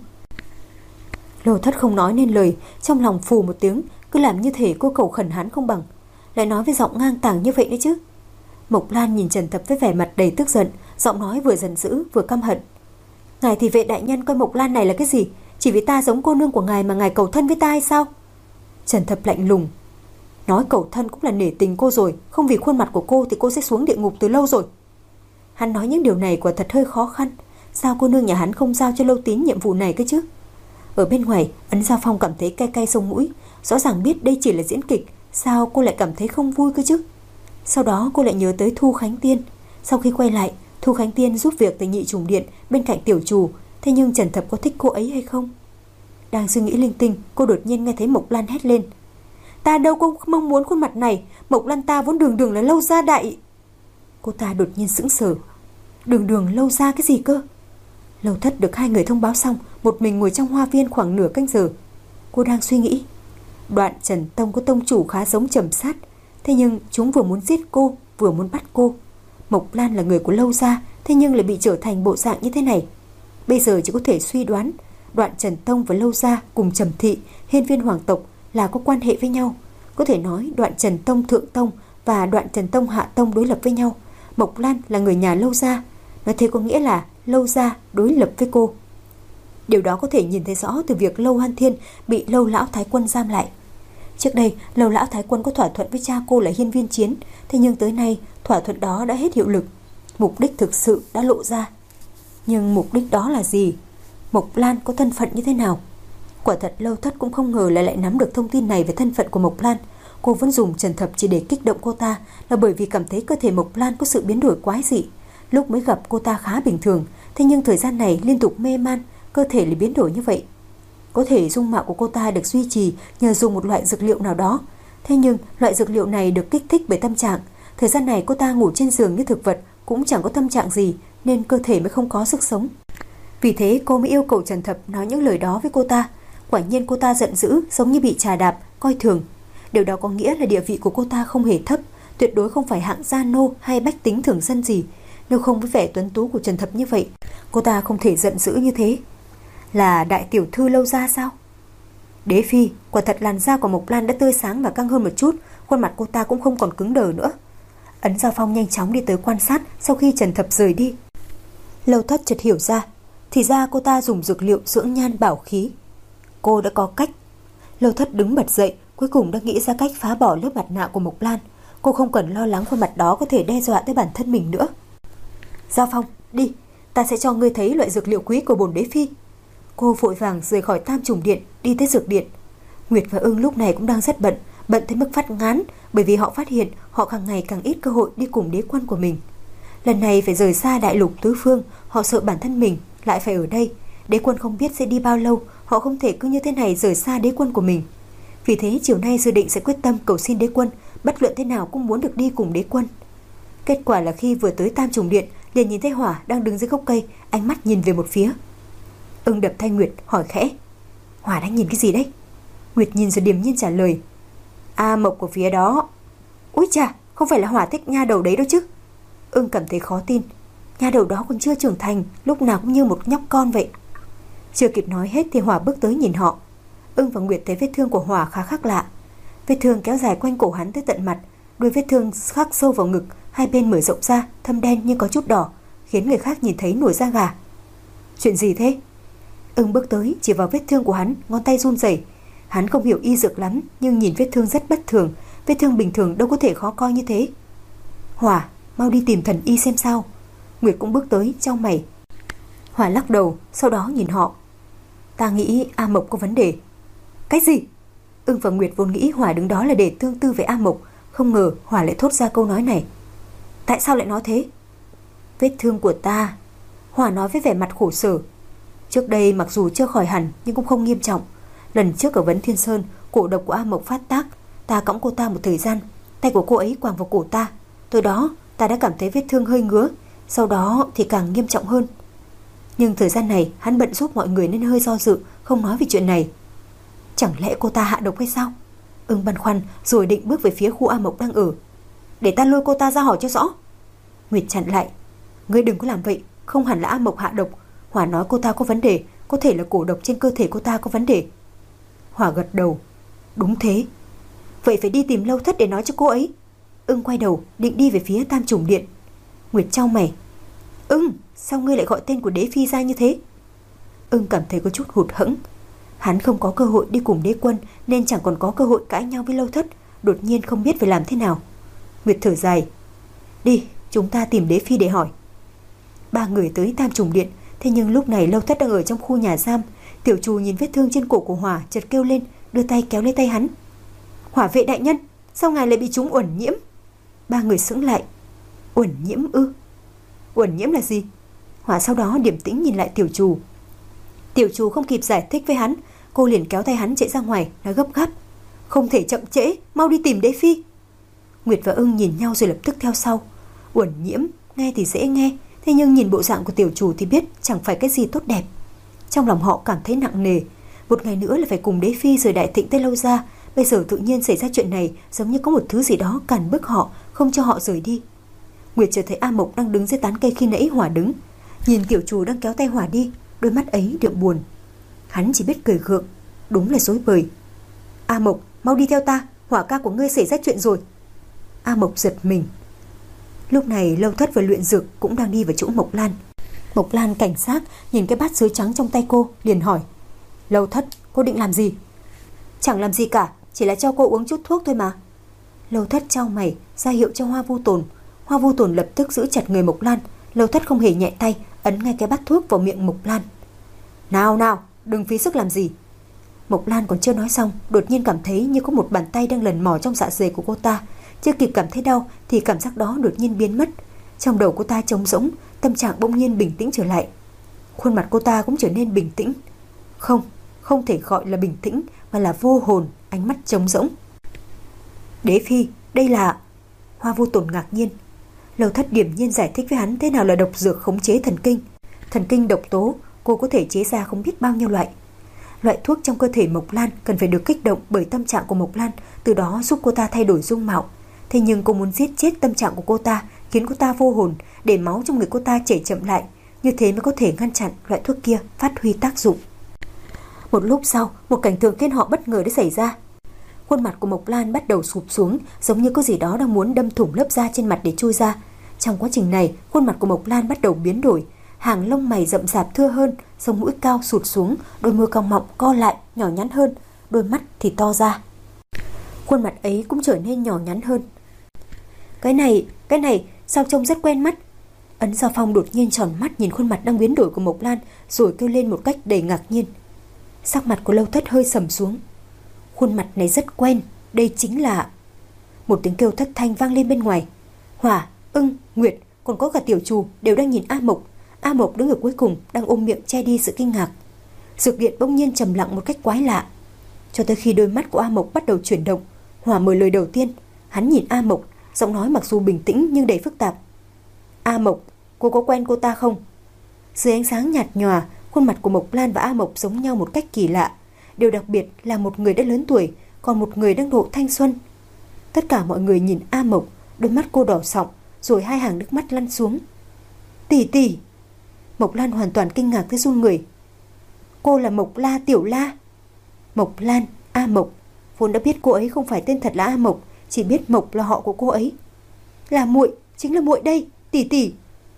Lâu Thất không nói nên lời, trong lòng phù một tiếng, cứ làm như thể cô cầu khẩn hắn không bằng. Lại nói với giọng ngang tàng như vậy đấy chứ. Mộc Lan nhìn Trần Thập với vẻ mặt đầy tức giận, giọng nói vừa giận dữ vừa căm hận. Ngài thì vệ đại nhân coi Mộc Lan này là cái gì? Chỉ vì ta giống cô nương của ngài mà ngài cầu thân với ta hay sao? Trần Thập lạnh lùng. Nói cầu thân cũng là nể tình cô rồi, không vì khuôn mặt của cô thì cô sẽ xuống địa ngục từ lâu rồi. Hắn nói những điều này quả thật hơi khó khăn. Sao cô nương nhà hắn không giao cho Lâu Tín nhiệm vụ này cơ chứ? Ở bên ngoài, Ấn Giao Phong cảm thấy cay cay sống mũi. Rõ ràng biết đây chỉ là diễn kịch, sao cô lại cảm thấy không vui cơ chứ? Sau đó cô lại nhớ tới Thu Khánh Tiên. Sau khi quay lại, Thu Khánh Tiên giúp việc tại Nhị Trùng Điện bên cạnh tiểu chủ. Thế nhưng Trần Thập có thích cô ấy hay không? Đang suy nghĩ linh tinh, cô đột nhiên nghe thấy Mộc Lan hét lên. Ta đâu có mong muốn khuôn mặt này, Mộc Lan ta vốn đường đường là Lâu gia đại. Cô ta đột nhiên sững sờ. Đường đường Lâu gia cái gì cơ? Lâu Thất được hai người thông báo xong, một mình ngồi trong hoa viên khoảng nửa canh giờ. Cô đang suy nghĩ. Đoạn Trần Tông có tông chủ khá giống Trầm Sát, thế nhưng chúng vừa muốn giết cô, vừa muốn bắt cô. Mộc Lan là người của Lâu gia, thế nhưng lại bị trở thành bộ dạng như thế này. Bây giờ chỉ có thể suy đoán Đoạn Trần Tông và Lâu gia cùng Trầm Thị, hiên viên hoàng tộc là có quan hệ với nhau. Có thể nói Đoạn Trần Tông thượng tông và Đoạn Trần Tông hạ tông đối lập với nhau. Mộc Lan là người nhà Lâu gia, nói thế có nghĩa là Lâu gia đối lập với cô. Điều đó có thể nhìn thấy rõ từ việc Lâu Hàn Thiên bị Lâu lão thái quân giam lại. Trước đây Lâu lão thái quân có thỏa thuận với cha cô là Hiên Viên Chiến, thế nhưng tới nay thỏa thuận đó đã hết hiệu lực. Mục đích thực sự đã lộ ra. Nhưng mục đích đó là gì? Mộc Lan có thân phận như thế nào? Quả thật Lâu Thất cũng không ngờ lại lại nắm được thông tin này về thân phận của Mộc Lan. Cô vẫn dùng Trần Thập chỉ để kích động cô ta, là bởi vì cảm thấy cơ thể Mộc Lan có sự biến đổi quái dị. Lúc mới gặp cô ta khá bình thường, thế nhưng thời gian này liên tục mê man, cơ thể lại biến đổi như vậy. Có thể dung mạo của cô ta được duy trì nhờ dùng một loại dược liệu nào đó. Thế nhưng loại dược liệu này được kích thích bởi tâm trạng. Thời gian này cô ta ngủ trên giường như thực vật, cũng chẳng có tâm trạng gì, nên cơ thể mới không có sức sống. Vì thế cô mới yêu cầu Trần Thập nói những lời đó với cô ta. Quả nhiên cô ta giận dữ, giống như bị trà đạp, coi thường. Điều đó có nghĩa là địa vị của cô ta không hề thấp, tuyệt đối không phải hạng gia nô hay bách tính thường dân gì. Nếu không với vẻ tuấn tú của Trần Thập như vậy, cô ta không thể giận dữ như thế. Là đại tiểu thư Lâu gia sao? Đế phi, quả thật làn da của Mộc Lan đã tươi sáng và căng hơn một chút, khuôn mặt cô ta cũng không còn cứng đờ nữa. Ấn Giao Phong nhanh chóng đi tới quan sát sau khi Trần Thập rời đi. Lâu Thất chợt hiểu ra, thì ra cô ta dùng dược liệu dưỡng nhan bảo khí. Cô đã có cách. Lâu Thất đứng bật dậy, cuối cùng đã nghĩ ra cách phá bỏ lớp mặt nạ của Mộc Lan. Cô không cần lo lắng khuôn mặt đó có thể đe dọa tới bản thân mình nữa. Giao Phong, đi, ta sẽ cho ngươi thấy loại dược liệu quý của bổn đế phi. Cô vội vàng rời khỏi Tam Trùng Điện, đi tới dược điện. Nguyệt và Ưng lúc này cũng đang rất bận, bận tới mức phát ngán, bởi vì họ phát hiện họ càng ngày càng ít cơ hội đi cùng đế quân của mình. Lần này phải rời xa đại lục tứ phương, họ sợ bản thân mình lại phải ở đây. Đế quân không biết sẽ đi bao lâu, họ không thể cứ như thế này rời xa đế quân của mình. Vì thế chiều nay dự định sẽ quyết tâm cầu xin đế quân, bất luận thế nào cũng muốn được đi cùng đế quân. Kết quả là khi vừa tới Tam Trùng Điện, liền nhìn thấy Hỏa đang đứng dưới gốc cây, ánh mắt nhìn về một phía. Ưng đập thay Nguyệt hỏi khẽ, Hỏa đang nhìn cái gì đấy? Nguyệt nhìn rồi điềm nhiên trả lời, A Mộc của phía đó. Úi chà, không phải là Hỏa thích nha đầu đấy đâu chứ? Ưng cảm thấy khó tin, nha đầu đó còn chưa trưởng thành, lúc nào cũng như một nhóc con vậy. Chưa kịp nói hết thì Hỏa bước tới nhìn họ. Ưng và Nguyệt thấy vết thương của Hỏa khá khác lạ. Vết thương kéo dài quanh cổ hắn tới tận mặt, đuôi vết thương khắc sâu vào ngực, hai bên mở rộng ra, thâm đen nhưng có chút đỏ, khiến người khác nhìn thấy nổi da gà. Chuyện gì thế? Ưng bước tới chỉ vào vết thương của hắn, ngón tay run rẩy. Hắn không hiểu y dược lắm, nhưng nhìn vết thương rất bất thường. Vết thương bình thường đâu có thể khó coi như thế. Hỏa, mau đi tìm thần y xem sao. Nguyệt cũng bước tới, chau mày. Hỏa lắc đầu, sau đó nhìn họ. Ta nghĩ A Mộc có vấn đề. Cái gì? Ưng và Nguyệt vốn nghĩ Hỏa đứng đó là để tương tư với A Mộc, không ngờ Hỏa lại thốt ra câu nói này. Tại sao lại nói thế? Vết thương của ta, Hỏa nói với vẻ mặt khổ sở. Trước đây mặc dù chưa khỏi hẳn nhưng cũng không nghiêm trọng. Lần trước ở Vấn Thiên Sơn, cổ độc của A Mộc phát tác, ta cõng cô ta một thời gian, tay của cô ấy quàng vào cổ ta. Từ đó ta đã cảm thấy vết thương hơi ngứa, sau đó thì càng nghiêm trọng hơn. Nhưng thời gian này hắn bận giúp mọi người nên hơi do dự, không nói về chuyện này. Chẳng lẽ cô ta hạ độc hay sao? Ưng băn khoăn rồi định bước về phía khu A Mộc đang ở. Để ta lôi cô ta ra hỏi cho rõ. Nguyệt chặn lại. Ngươi đừng có làm vậy, không hẳn là A Mộc hạ độc. Hỏa nói cô ta có vấn đề, có thể là cổ độc trên cơ thể cô ta có vấn đề. Hỏa gật đầu. Đúng thế. Vậy phải đi tìm Lâu Thất để nói cho cô ấy. Ưng quay đầu định đi về phía Tam Trùng Điện. Nguyệt chau mày. Ưng, sao ngươi lại gọi tên của đế phi ra như thế? Ưng cảm thấy có chút hụt hẫng. Hắn không có cơ hội đi cùng đế quân, nên chẳng còn có cơ hội cãi nhau với Lâu Thất. Đột nhiên không biết phải làm thế nào. Nguyệt thở dài. Đi, chúng ta tìm đế phi để hỏi. Ba người tới Tam Trùng Điện. Thế nhưng lúc này Lâu Thất đang ở trong khu nhà giam. Tiểu Trù nhìn vết thương trên cổ của Hỏa, chợt kêu lên, đưa tay kéo lấy tay hắn. Hỏa vệ đại nhân, sao ngài lại bị trúng uẩn nhiễm? Ba người sững lại. Uẩn nhiễm ư? Uẩn nhiễm là gì? Hỏa sau đó điềm tĩnh nhìn lại Tiểu Trù. Tiểu Trù không kịp giải thích với hắn, cô liền kéo tay hắn chạy ra ngoài, nói gấp gáp. Không thể chậm trễ, mau đi tìm đế phi. Nguyệt và Ưng nhìn nhau rồi lập tức theo sau. Uẩn nhiễm, nghe thì dễ nghe, thế nhưng nhìn bộ dạng của Tiểu Trù thì biết chẳng phải cái gì tốt đẹp. Trong lòng họ cảm thấy nặng nề. Một ngày nữa là phải cùng đế phi rời Đại Thịnh tới Lâu gia. Bây giờ tự nhiên xảy ra chuyện này, giống như có một thứ gì đó cản bức họ, không cho họ rời đi. Nguyệt chợt thấy A Mộc đang đứng dưới tán cây khi nãy Hỏa đứng. Nhìn Tiểu Trù đang kéo tay Hỏa đi, đôi mắt ấy đượm buồn. Hắn chỉ biết cười gượng. Đúng là dối bời. A Mộc, mau đi theo ta, Hỏa ca của ngươi xảy ra chuyện rồi. A Mộc giật mình. Lúc này Lâu Thất và Luyện Dược cũng đang đi vào chỗ Mộc Lan. Mộc Lan cảnh giác nhìn cái bát sứ trắng trong tay cô, liền hỏi. Lâu Thất, cô định làm gì? Chẳng làm gì cả, chỉ là cho cô uống chút thuốc thôi mà. Lâu Thất chau mày, ra hiệu cho Hoa Vu Tồn. Hoa Vu Tồn lập tức giữ chặt người Mộc Lan. Lâu Thất không hề nhẹ tay, ấn ngay cái bát thuốc vào miệng Mộc Lan. Nào nào, đừng phí sức làm gì. Mộc Lan còn chưa nói xong, đột nhiên cảm thấy như có một bàn tay đang lần mò trong dạ dày của cô ta. Chưa kịp cảm thấy đau thì cảm giác đó đột nhiên biến mất. Trong đầu cô ta trống rỗng, tâm trạng bỗng nhiên bình tĩnh trở lại. Khuôn mặt cô ta cũng trở nên bình tĩnh. Không, không thể gọi là bình tĩnh, mà là vô hồn, ánh mắt trống rỗng. Đế Phi, đây là... Hoa Vô Tồn ngạc nhiên. Lâu Thất điềm nhiên giải thích với hắn thế nào là độc dược khống chế thần kinh. Thần kinh độc tố, cô có thể chế ra không biết bao nhiêu loại. Loại thuốc trong cơ thể Mộc Lan cần phải được kích động bởi tâm trạng của Mộc Lan, từ đó giúp cô ta thay đổi dung mạo. Thế nhưng cô muốn giết chết tâm trạng của cô ta, khiến cô ta vô hồn, để máu trong người cô ta chảy chậm lại. Như thế mới có thể ngăn chặn loại thuốc kia phát huy tác dụng. Một lúc sau, một cảnh tượng khiến họ bất ngờ đã xảy ra. Khuôn mặt của Mộc Lan bắt đầu sụp xuống, giống như có gì đó đang muốn đâm thủng lớp da trên mặt để chui ra. Trong quá trình này, khuôn mặt của Mộc Lan bắt đầu biến đổi, hàng lông mày rậm rạp thưa hơn, sống mũi cao sụt xuống, đôi môi cong mọng co lại, nhỏ nhắn hơn, đôi mắt thì to ra. Khuôn mặt ấy cũng trở nên nhỏ nhắn hơn. Cái này, cái này, sao trông rất quen mắt. Ấn Giao Phong đột nhiên tròn mắt nhìn khuôn mặt đang biến đổi của Mộc Lan, rồi kêu lên một cách đầy ngạc nhiên. Sắc mặt của Lâu Thất hơi sầm xuống. Khuôn mặt này rất quen, đây chính là... Một tiếng kêu thất thanh vang lên bên ngoài. Hỏa, Ưng, Nguyệt, còn có cả Tiểu Trù đều đang nhìn A Mộc. A Mộc đứng ở cuối cùng, đang ôm miệng che đi sự kinh ngạc. Dược điện bỗng nhiên trầm lặng một cách quái lạ, cho tới khi đôi mắt của A Mộc bắt đầu chuyển động. Hỏa mở lời đầu tiên. Hắn nhìn A Mộc, giọng nói mặc dù bình tĩnh nhưng đầy phức tạp. A Mộc, cô có quen cô ta không? Dưới ánh sáng nhạt nhòa, khuôn mặt của Mộc Lan và A Mộc giống nhau một cách kỳ lạ. Điều đặc biệt là một người đã lớn tuổi, còn một người đang độ thanh xuân. Tất cả mọi người nhìn A Mộc, đôi mắt cô đỏ sọng, rồi hai hàng nước mắt lăn xuống. Tỷ tỷ! Mộc Lan hoàn toàn kinh ngạc tới run người. Cô là Mộc La Tiểu La. Mộc Lan, A Mộc. Vốn đã biết cô ấy không phải tên thật là A Mộc, chỉ biết Mộc là họ của cô ấy. Là muội, chính là muội đây, tỷ tỷ.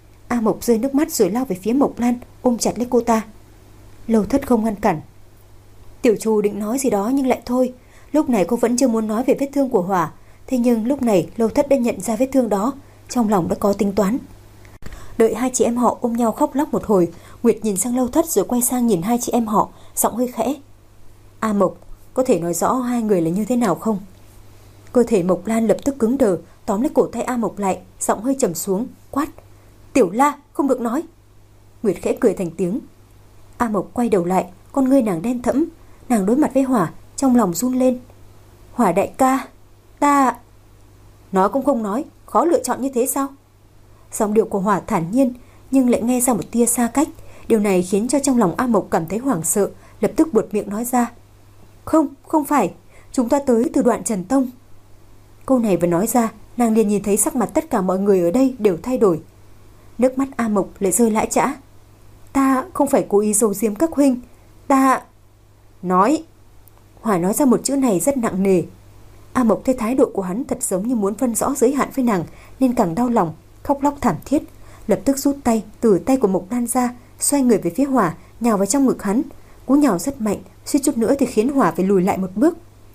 A Mộc rơi nước mắt rồi lao về phía Mộc Lan, ôm chặt lấy cô ta. Lâu Thất không ngăn cản. Tiểu Trù định nói gì đó nhưng lại thôi. Lúc này cô vẫn chưa muốn nói về vết thương của Hỏa. Thế nhưng lúc này Lâu Thất đã nhận ra vết thương đó, trong lòng đã có tính toán. Đợi hai chị em họ ôm nhau khóc lóc một hồi, Nguyệt nhìn sang Lâu Thất rồi quay sang nhìn hai chị em họ, giọng hơi khẽ. A Mộc, có thể nói rõ hai người là như thế nào không? Cơ thể Mộc Lan lập tức cứng đờ, tóm lấy cổ tay A Mộc lại, giọng hơi trầm xuống, quát. Tiểu La, không được nói. Nguyệt khẽ cười thành tiếng. A Mộc quay đầu lại, con ngươi nàng đen thẫm, nàng đối mặt với Hỏa, trong lòng run lên. Hỏa đại ca, ta... Nói cũng không nói, khó lựa chọn như thế sao? Giọng điệu của Hỏa thản nhiên, nhưng lại nghe ra một tia xa cách. Điều này khiến cho trong lòng A Mộc cảm thấy hoảng sợ, lập tức buột miệng nói ra. Không, không phải, chúng ta tới từ Đoạn Trần Tông. Câu này vừa nói ra, nàng liền nhìn thấy sắc mặt tất cả mọi người ở đây đều thay đổi. Nước mắt A Mộc lại rơi lã chã. Ta không phải cố ý giấu giếm các huynh, ta... Nói. Hỏa nói ra một chữ này rất nặng nề. A Mộc thấy thái độ của hắn thật giống như muốn phân rõ giới hạn với nàng, nên càng đau lòng, khóc lóc thảm thiết, lập tức rút tay từ tay của Mộc Lan ra, xoay người về phía Hỏa, nhào vào trong ngực hắn. Cú nhào rất mạnh, suýt chút nữa thì khiến Hỏa phải lùi lại một bước.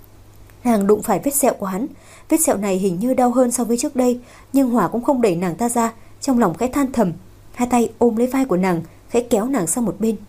Nàng đụng phải vết sẹo của hắn, vết sẹo này hình như đau hơn so với trước đây, nhưng Hỏa cũng không đẩy nàng ta ra, trong lòng khẽ than thầm, hai tay ôm lấy vai của nàng, khẽ kéo nàng sang một bên.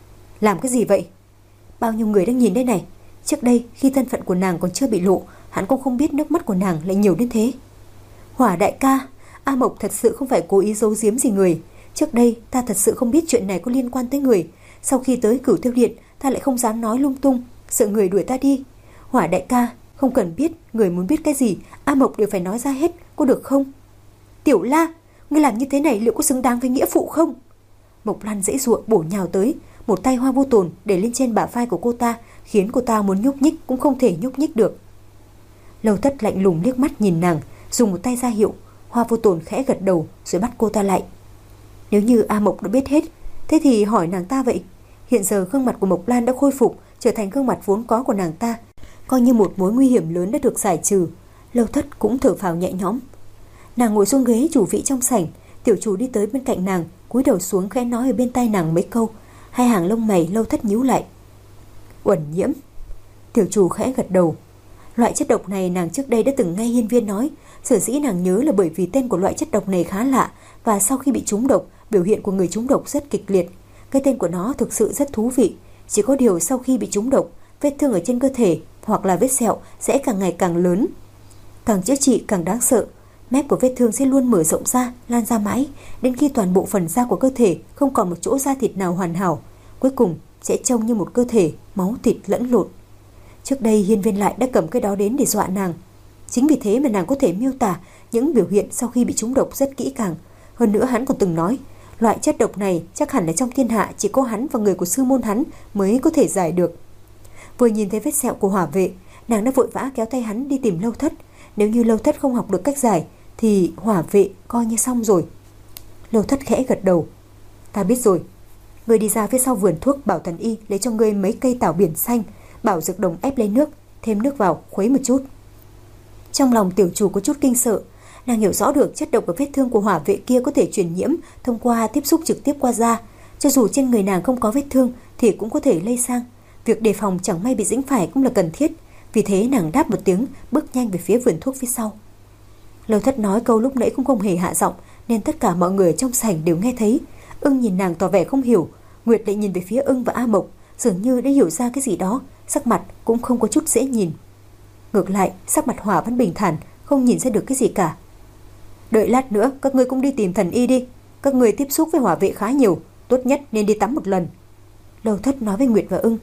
Làm cái gì vậy? Bao nhiêu người đang nhìn đây này. Trước đây khi thân phận của nàng còn chưa bị lộ, hắn cũng không biết nước mắt của nàng lại nhiều đến thế. Hỏa đại ca, A Mộc thật sự không phải cố ý giấu giếm gì người. Trước đây ta thật sự không biết chuyện này có liên quan tới người. Sau khi tới Cửu Tiêu Điện, ta lại không dám nói lung tung, sợ người đuổi ta đi. Hỏa đại ca, không cần biết, người muốn biết cái gì, A Mộc đều phải nói ra hết, có được không? Tiểu La, ngươi làm như thế này liệu có xứng đáng với nghĩa phụ không? Mộc Lan dãy dụa bổ nhào tới, một tay Hoa Vô Tồn để lên trên bả vai của cô ta, khiến cô ta muốn nhúc nhích cũng không thể nhúc nhích được. Lâu Thất lạnh lùng liếc mắt nhìn nàng, dùng một tay ra hiệu. Hoa Vô Tồn khẽ gật đầu rồi bắt cô ta lại. Nếu như A Mộc đã biết hết, thế thì hỏi nàng ta vậy. Hiện giờ gương mặt của Mộc Lan đã khôi phục, trở thành gương mặt vốn có của nàng ta, coi như một mối nguy hiểm lớn đã được giải trừ. Lâu Thất cũng thở phào nhẹ nhõm. Nàng ngồi xuống ghế chủ vị trong sảnh, Tiểu Chủ đi tới bên cạnh nàng, cúi đầu xuống khẽ nói ở bên tai nàng mấy câu. Hai hàng lông mày Lâu Thất nhíu lại. Uẩn nhiễm. Tiểu Chủ khẽ gật đầu. Loại chất độc này nàng trước đây đã từng nghe Hiên Viên nói, sở dĩ nàng nhớ là bởi vì tên của loại chất độc này khá lạ, và sau khi bị trúng độc, biểu hiện của người trúng độc rất kịch liệt. Cái tên của nó thực sự rất thú vị. Chỉ có điều sau khi bị trúng độc, vết thương ở trên cơ thể hoặc là vết sẹo sẽ càng ngày càng lớn, càng chữa trị càng đáng sợ. Mép của vết thương sẽ luôn mở rộng ra, lan ra mãi, đến khi toàn bộ phần da của cơ thể không còn một chỗ da thịt nào hoàn hảo, cuối cùng sẽ trông như một cơ thể máu thịt lẫn lộn. Trước đây Hiên Viên Lại đã cầm cái đó đến để dọa nàng. Chính vì thế mà nàng có thể miêu tả những biểu hiện sau khi bị trúng độc rất kỹ càng. Hơn nữa hắn còn từng nói, loại chất độc này chắc hẳn là trong thiên hạ chỉ có hắn và người của sư môn hắn mới có thể giải được. Vừa nhìn thấy vết sẹo của Hỏa Vệ, nàng đã vội vã kéo tay hắn đi tìm Lâu Thất. Nếu như Lâu Thất không học được cách giải thì Hỏa Vệ coi như xong rồi. Lâu Thất khẽ gật đầu. Ta biết rồi. Ngươi đi ra phía sau vườn thuốc Bảo Thần Y lấy cho ngươi mấy cây tảo biển xanh, bảo Dược Đồng ép lấy nước, thêm nước vào khuấy một chút. Trong lòng tiểu chủ có chút kinh sợ. Nàng hiểu rõ được chất độc ở vết thương của Hỏa Vệ kia có thể truyền nhiễm thông qua tiếp xúc trực tiếp qua da. Cho dù trên người nàng không có vết thương thì cũng có thể lây sang. Việc đề phòng chẳng may bị dính phải cũng là cần thiết. Vì thế nàng đáp một tiếng, bước nhanh về phía vườn thuốc phía sau. Lâu Thất nói câu lúc nãy cũng không hề hạ giọng, nên tất cả mọi người trong sảnh đều nghe thấy. Ưng nhìn nàng tỏ vẻ không hiểu, Nguyệt lại nhìn về phía Ưng và A Mộc, dường như đã hiểu ra cái gì đó, sắc mặt cũng không có chút dễ nhìn. Ngược lại, sắc mặt Hỏa vẫn bình thản, không nhìn ra được cái gì cả. Đợi lát nữa các ngươi cũng đi tìm thần y đi. Các ngươi tiếp xúc với Hỏa Vệ khá nhiều, tốt nhất nên đi tắm một lần. Lâu Thất nói với Nguyệt và Ưng.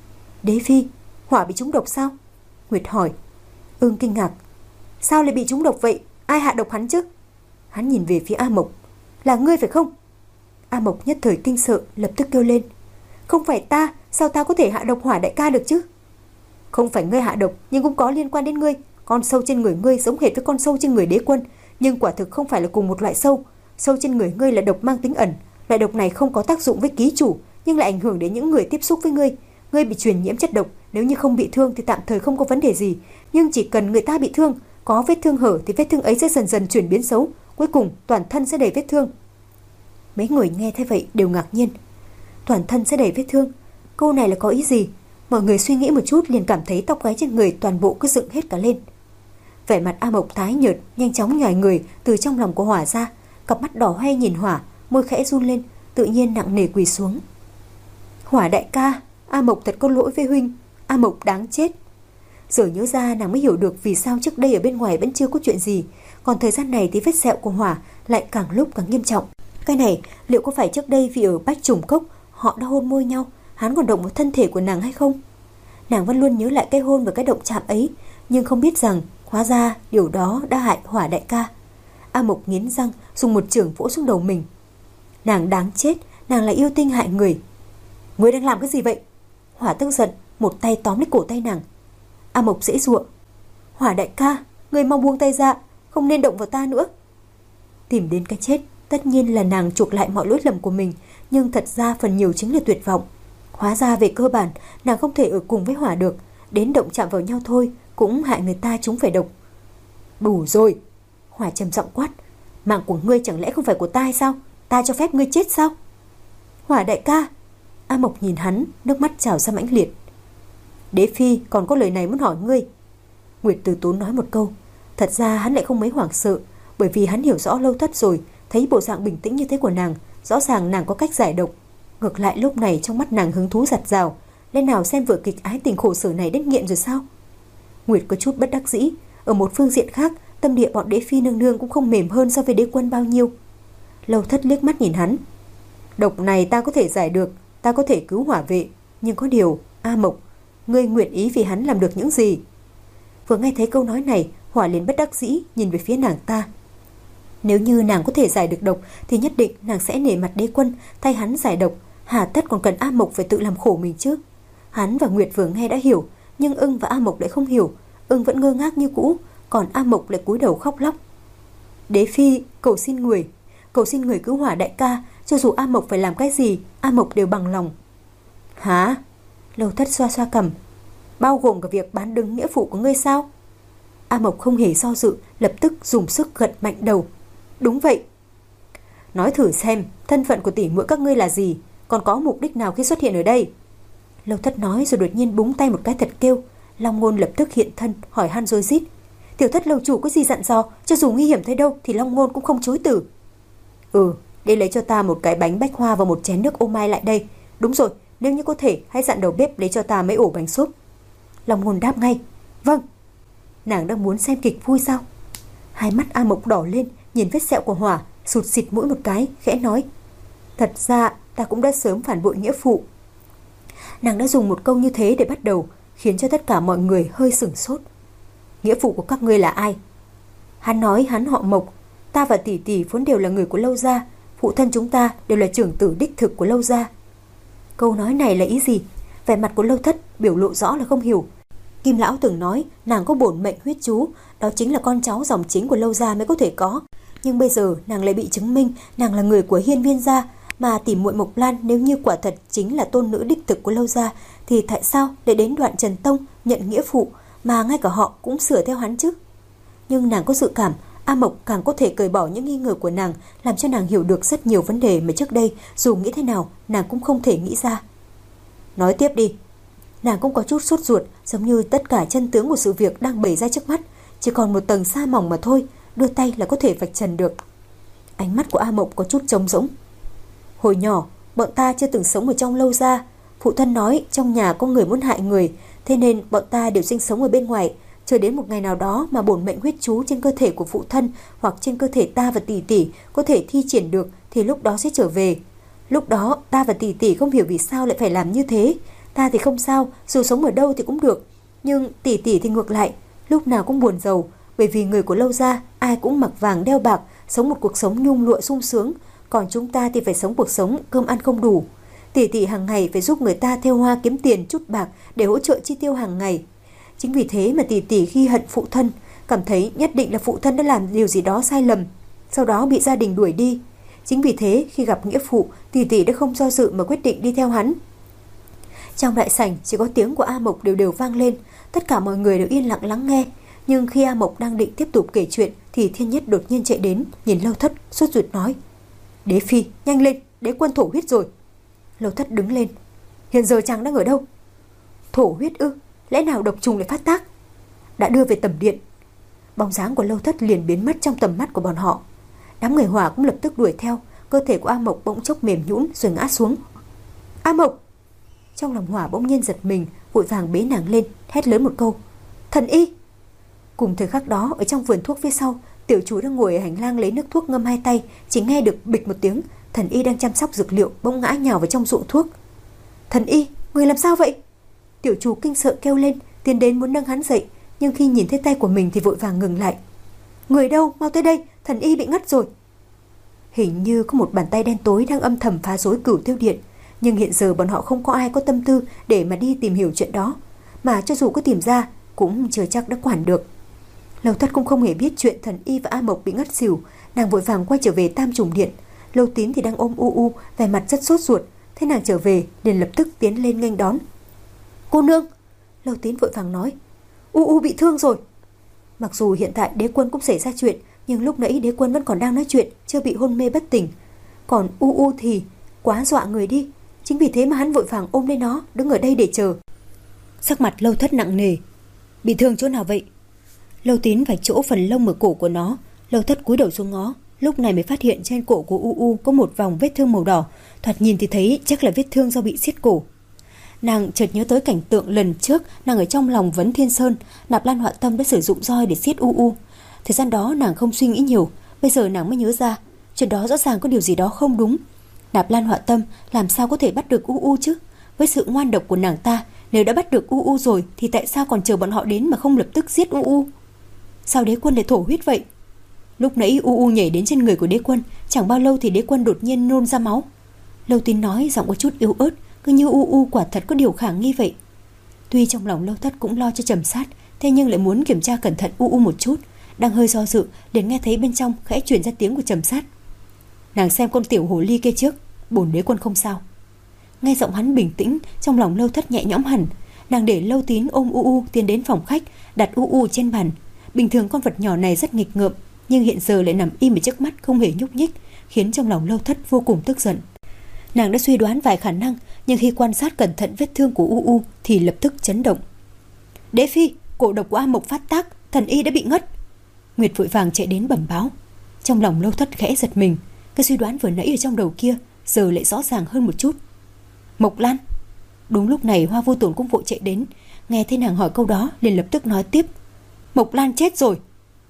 Đế phi, Hỏa bị trúng độc sao? Nguyệt hỏi. Ưng kinh ngạc. Sao lại bị trúng độc vậy? Ai hạ độc hắn chứ? Hắn nhìn về phía A Mộc. Là ngươi phải không? A Mộc nhất thời kinh sợ, lập tức kêu lên. Không phải ta, sao ta có thể hạ độc Hỏa đại ca được chứ? Không phải ngươi hạ độc, nhưng cũng có liên quan đến ngươi. Con sâu trên người ngươi giống hệt với con sâu trên người đế quân, nhưng quả thực không phải là cùng một loại sâu. Sâu trên người ngươi là độc mang tính ẩn. Loại độc này không có tác dụng với ký chủ, nhưng lại ảnh hưởng đến những người tiếp xúc với ngươi. Ngươi bị truyền nhiễm chất độc, nếu như không bị thương thì tạm thời không có vấn đề gì, nhưng chỉ cần người ta bị thương, có vết thương hở thì vết thương ấy sẽ dần dần chuyển biến xấu, cuối cùng toàn thân sẽ đầy vết thương. Mấy người nghe thế vậy đều ngạc nhiên. Toàn thân sẽ đầy vết thương, câu này là có ý gì? Mọi người suy nghĩ một chút liền cảm thấy tóc gáy trên người toàn bộ cứ dựng hết cả lên. Vẻ mặt A Mộc tái nhợt, nhanh chóng nhòi người từ trong lòng của Hỏa ra, cặp mắt đỏ hoe nhìn Hỏa, môi khẽ run lên, tự nhiên nặng nề quỳ xuống. Hỏa đại ca, A Mộc thật có lỗi với huynh, A Mộc đáng chết. Giờ nhớ ra nàng mới hiểu được vì sao trước đây ở bên ngoài vẫn chưa có chuyện gì, còn thời gian này thì vết sẹo của Hỏa lại càng lúc càng nghiêm trọng. Cái này liệu có phải trước đây vì ở Bách Trùng Cốc họ đã hôn môi nhau, hắn còn động vào thân thể của nàng hay không? Nàng vẫn luôn nhớ lại cái hôn và cái động chạm ấy, nhưng không biết rằng hóa ra điều đó đã hại Hỏa đại ca. A Mộc nghiến răng dùng một chưởng vỗ xuống đầu mình. Nàng đáng chết, nàng là yêu tinh hại người. Ngươi đang làm cái gì vậy? Hỏa tức giận, một tay tóm lấy cổ tay nàng. A Mộc giãy giụa. Hỏa đại ca, ngươi mau buông tay ra, không nên động vào ta nữa. Tìm đến cái chết, tất nhiên là nàng chuộc lại mọi lỗi lầm của mình, nhưng thật ra phần nhiều chính là tuyệt vọng. Hóa ra về cơ bản, nàng không thể ở cùng với Hỏa được, đến động chạm vào nhau thôi cũng hại người ta trúng phải độc. Đủ rồi. Hỏa trầm giọng quát. Mạng của ngươi chẳng lẽ không phải của ta hay sao? Ta cho phép ngươi chết sao? Hỏa đại ca. A Mộc nhìn hắn, nước mắt trào ra mãnh liệt. Đế phi còn có lời này muốn hỏi ngươi. Nguyệt Từ Tốn nói một câu. Thật ra hắn lại không mấy hoảng sợ, bởi vì hắn hiểu rõ Lâu Thất rồi, thấy bộ dạng bình tĩnh như thế của nàng, rõ ràng nàng có cách giải độc. Ngược lại lúc này trong mắt nàng hứng thú giặt rào, lẽ nào xem vở kịch ái tình khổ sở này đến nghiện rồi sao? Nguyệt có chút bất đắc dĩ. Ở một phương diện khác, tâm địa bọn đế phi nương nương cũng không mềm hơn so với đế quân bao nhiêu. Lâu Thất liếc mắt nhìn hắn. Độc này ta có thể giải được, ta có thể cứu Hỏa vệ, nhưng có điều, A Mộc, ngươi nguyện ý vì hắn làm được những gì? Vừa nghe thấy câu nói này, Hỏa liền bất đắc dĩ nhìn về phía nàng ta. Nếu như nàng có thể giải được độc thì nhất định nàng sẽ nể mặt đế quân thay hắn giải độc, hà tất còn cần A Mộc phải tự làm khổ mình chứ? Hắn và Nguyệt vừa nghe đã hiểu, nhưng Ưng và A Mộc lại không hiểu. Ưng vẫn ngơ ngác như cũ, còn A Mộc lại cúi đầu khóc lóc. Đế phi, cầu xin người, cầu xin người cứu Hỏa đại ca, cho dù A Mộc phải làm cái gì, A Mộc đều bằng lòng. Hả? Lâu Thất xoa xoa cằm. Bao gồm cả việc bán đứng nghĩa phụ của ngươi sao? A Mộc không hề do dự, lập tức dùng sức gật mạnh đầu. Đúng vậy. Nói thử xem, thân phận của tỷ muội các ngươi là gì, còn có mục đích nào khi xuất hiện ở đây? Lâu Thất nói rồi đột nhiên búng tay một cái thật kêu. Long Ngôn lập tức hiện thân, hỏi han rối rít. Tiểu Thất lâu chủ có gì dặn dò, cho dù nguy hiểm tới đâu thì Long Ngôn cũng không chối từ. Ừ, đi lấy cho ta một cái bánh bách hoa và một chén nước ô mai lại đây. Đúng rồi, nếu như có thể hãy dặn đầu bếp lấy cho ta mấy ổ bánh súp. Long Ngôn đáp ngay. Vâng. Nàng đang muốn xem kịch vui sao? Hai mắt A Mộc đỏ lên, nhìn vết sẹo của hỏa, sụt xịt mũi một cái, khẽ nói: Thật ra ta cũng đã sớm phản bội nghĩa phụ. Nàng đã dùng một câu như thế để bắt đầu, khiến cho tất cả mọi người hơi sửng sốt. Nghĩa phụ của các ngươi là ai? Hắn nói hắn họ Mộc. Ta và tỷ tỷ vốn đều là người của Lâu gia. Phụ thân chúng ta đều là trưởng tử đích thực của Lâu gia. Câu nói này là ý gì? Vẻ mặt của Lâu Thất biểu lộ rõ là không hiểu. Kim lão từng nói nàng có bổn mệnh huyết chú, đó chính là con cháu dòng chính của Lâu gia mới có thể có. Nhưng bây giờ nàng lại bị chứng minh nàng là người của Hiên Viên gia, mà tỷ muội Mộc Lan nếu như quả thật chính là tôn nữ đích thực của Lâu gia, thì tại sao để đến đoạn Trần Tông nhận nghĩa phụ mà ngay cả họ cũng sửa theo hắn chứ? Nhưng nàng có dự cảm A Mộc càng có thể cởi bỏ những nghi ngờ của nàng, làm cho nàng hiểu được rất nhiều vấn đề mà trước đây dù nghĩ thế nào nàng cũng không thể nghĩ ra. Nói tiếp đi. Nàng cũng có chút sốt ruột, giống như tất cả chân tướng của sự việc đang bày ra trước mắt, chỉ còn một tầng sa mỏng mà thôi, đưa tay là có thể vạch trần được. Ánh mắt của A Mộc có chút trống rỗng. Hồi nhỏ, bọn ta chưa từng sống ở trong Lâu gia. Phụ thân nói trong nhà có người muốn hại người, thế nên bọn ta đều sinh sống ở bên ngoài. Chờ đến một ngày nào đó mà bổn mệnh huyết chú trên cơ thể của phụ thân hoặc trên cơ thể ta và tỷ tỷ có thể thi triển được, thì lúc đó sẽ trở về. Lúc đó ta và tỷ tỷ không hiểu vì sao lại phải làm như thế. Ta thì không sao, dù sống ở đâu thì cũng được. Nhưng tỷ tỷ thì ngược lại, lúc nào cũng buồn rầu, bởi vì người của Lâu gia ai cũng mặc vàng đeo bạc, sống một cuộc sống nhung lụa sung sướng, còn chúng ta thì phải sống cuộc sống cơm ăn không đủ. Tỷ tỷ hàng ngày phải giúp người ta thêu hoa kiếm tiền chút bạc để hỗ trợ chi tiêu hàng ngày. Chính vì thế mà tỷ tỷ ghi hận phụ thân, cảm thấy nhất định là phụ thân đã làm điều gì đó sai lầm, sau đó bị gia đình đuổi đi. Chính vì thế khi gặp nghĩa phụ, tỷ tỷ đã không do dự mà quyết định đi theo hắn. Trong đại sảnh chỉ có tiếng của A Mộc đều đều vang lên, tất cả mọi người đều yên lặng lắng nghe. Nhưng khi A Mộc đang định tiếp tục kể chuyện thì Thiên Nhất đột nhiên chạy đến, nhìn Lâu Thất sốt ruột nói: Đế phi, nhanh lên, đế quân thổ huyết rồi. Lâu Thất đứng lên: Hiện giờ chàng đang ở đâu? Thổ huyết ư? Lẽ nào độc trùng lại phát tác? Đã đưa về tẩm điện. Bóng dáng của Lâu Thất liền biến mất trong tầm mắt của bọn họ. Đám người Hỏa cũng lập tức đuổi theo. Cơ thể của A Mộc bỗng chốc mềm nhũn rồi ngã xuống. A Mộc! Trong lòng Hỏa bỗng nhiên giật mình, vội vàng bế nàng lên, hét lớn một câu: Thần y! Cùng thời khắc đó, ở trong vườn thuốc phía sau, tiểu chủ đang ngồi ở hành lang lấy nước thuốc ngâm hai tay, chỉ nghe được bịch một tiếng, thần y đang chăm sóc dược liệu bỗng ngã nhào vào trong ruộng thuốc. Thần y, người làm sao vậy? Tiểu chủ kinh sợ kêu lên, tiến đến muốn nâng hắn dậy, nhưng khi nhìn thấy tay của mình thì vội vàng ngừng lại. Người đâu, mau tới đây, thần y bị ngất rồi. Hình như có một bàn tay đen tối đang âm thầm phá rối Cửu Tiêu Điện, nhưng hiện giờ bọn họ không có ai có tâm tư để mà đi tìm hiểu chuyện đó, mà cho dù có tìm ra cũng chưa chắc đã quản được. Lâu Thất cũng không hề biết chuyện thần y và A Mộc bị ngất xỉu, nàng vội vàng quay trở về Tam Trùng Điện. Lâu Tín thì đang ôm U U, vẻ mặt rất sốt ruột, thấy nàng trở về liền lập tức tiến lên nghênh đón. Cô nương! Lâu Tín vội vàng nói: U U bị thương rồi. Mặc dù hiện tại đế quân cũng xảy ra chuyện, nhưng lúc nãy đế quân vẫn còn đang nói chuyện, chưa bị hôn mê bất tỉnh. Còn U U thì quá dọa người đi, chính vì thế mà hắn vội vàng ôm lên nó, đứng ở đây để chờ. Sắc mặt Lâu Thất nặng nề. Bị thương chỗ nào vậy? Lâu Tín vạch chỗ phần lông ở cổ của nó. Lâu Thất cúi đầu xuống ngó, lúc này mới phát hiện trên cổ của U U có một vòng vết thương màu đỏ, thoạt nhìn thì thấy chắc là vết thương do bị siết cổ. Nàng chợt nhớ tới cảnh tượng lần trước nàng ở trong lòng Vấn Thiên Sơn, Nạp Lan Họa Tâm đã sử dụng roi để siết U U. Thời gian đó nàng không suy nghĩ nhiều, bây giờ nàng mới nhớ ra chuyện đó rõ ràng có điều gì đó không đúng. Nạp Lan Họa Tâm làm sao có thể bắt được U U chứ? Với sự ngoan độc của nàng ta, nếu đã bắt được U U rồi thì tại sao còn chờ bọn họ đến mà không lập tức giết U U? Sao đế quân lại thổ huyết vậy? Lúc nãy U U nhảy đến trên người của đế quân, chẳng bao lâu thì đế quân đột nhiên nôn ra máu. Lâu Tín nói giọng có chút yếu ớt, cứ như U U quả thật có điều khả nghi vậy. Tuy trong lòng Lâu Thất cũng lo cho Trầm Sát, thế nhưng lại muốn kiểm tra cẩn thận U U một chút. Đang hơi do dự, liền nghe thấy bên trong khẽ truyền ra tiếng của Trầm Sát: Nàng xem con tiểu hồ ly kia trước, bổn đế quân không sao. Nghe giọng hắn bình tĩnh, trong lòng Lâu Thất nhẹ nhõm hẳn. Nàng để Lâu Tín ôm U U tiến đến phòng khách, đặt U U trên bàn. Bình thường con vật nhỏ này rất nghịch ngợm, nhưng hiện giờ lại nằm im ở trước mắt không hề nhúc nhích, khiến trong lòng Lâu Thất vô cùng tức giận. Nàng đã suy đoán vài khả năng, nhưng khi quan sát cẩn thận vết thương của U U thì lập tức chấn động. Đế phi, cổ độc của A Mộc phát tác, thần y đã bị ngất. Nguyệt vội vàng chạy đến bẩm báo. Trong lòng Lâu Thất khẽ giật mình, cái suy đoán vừa nãy ở trong đầu kia giờ lại rõ ràng hơn một chút. Mộc Lan! Đúng lúc này Hoa Vô Tổn cũng vội chạy đến, nghe thấy nàng hỏi câu đó liền lập tức nói tiếp: Mộc Lan chết rồi.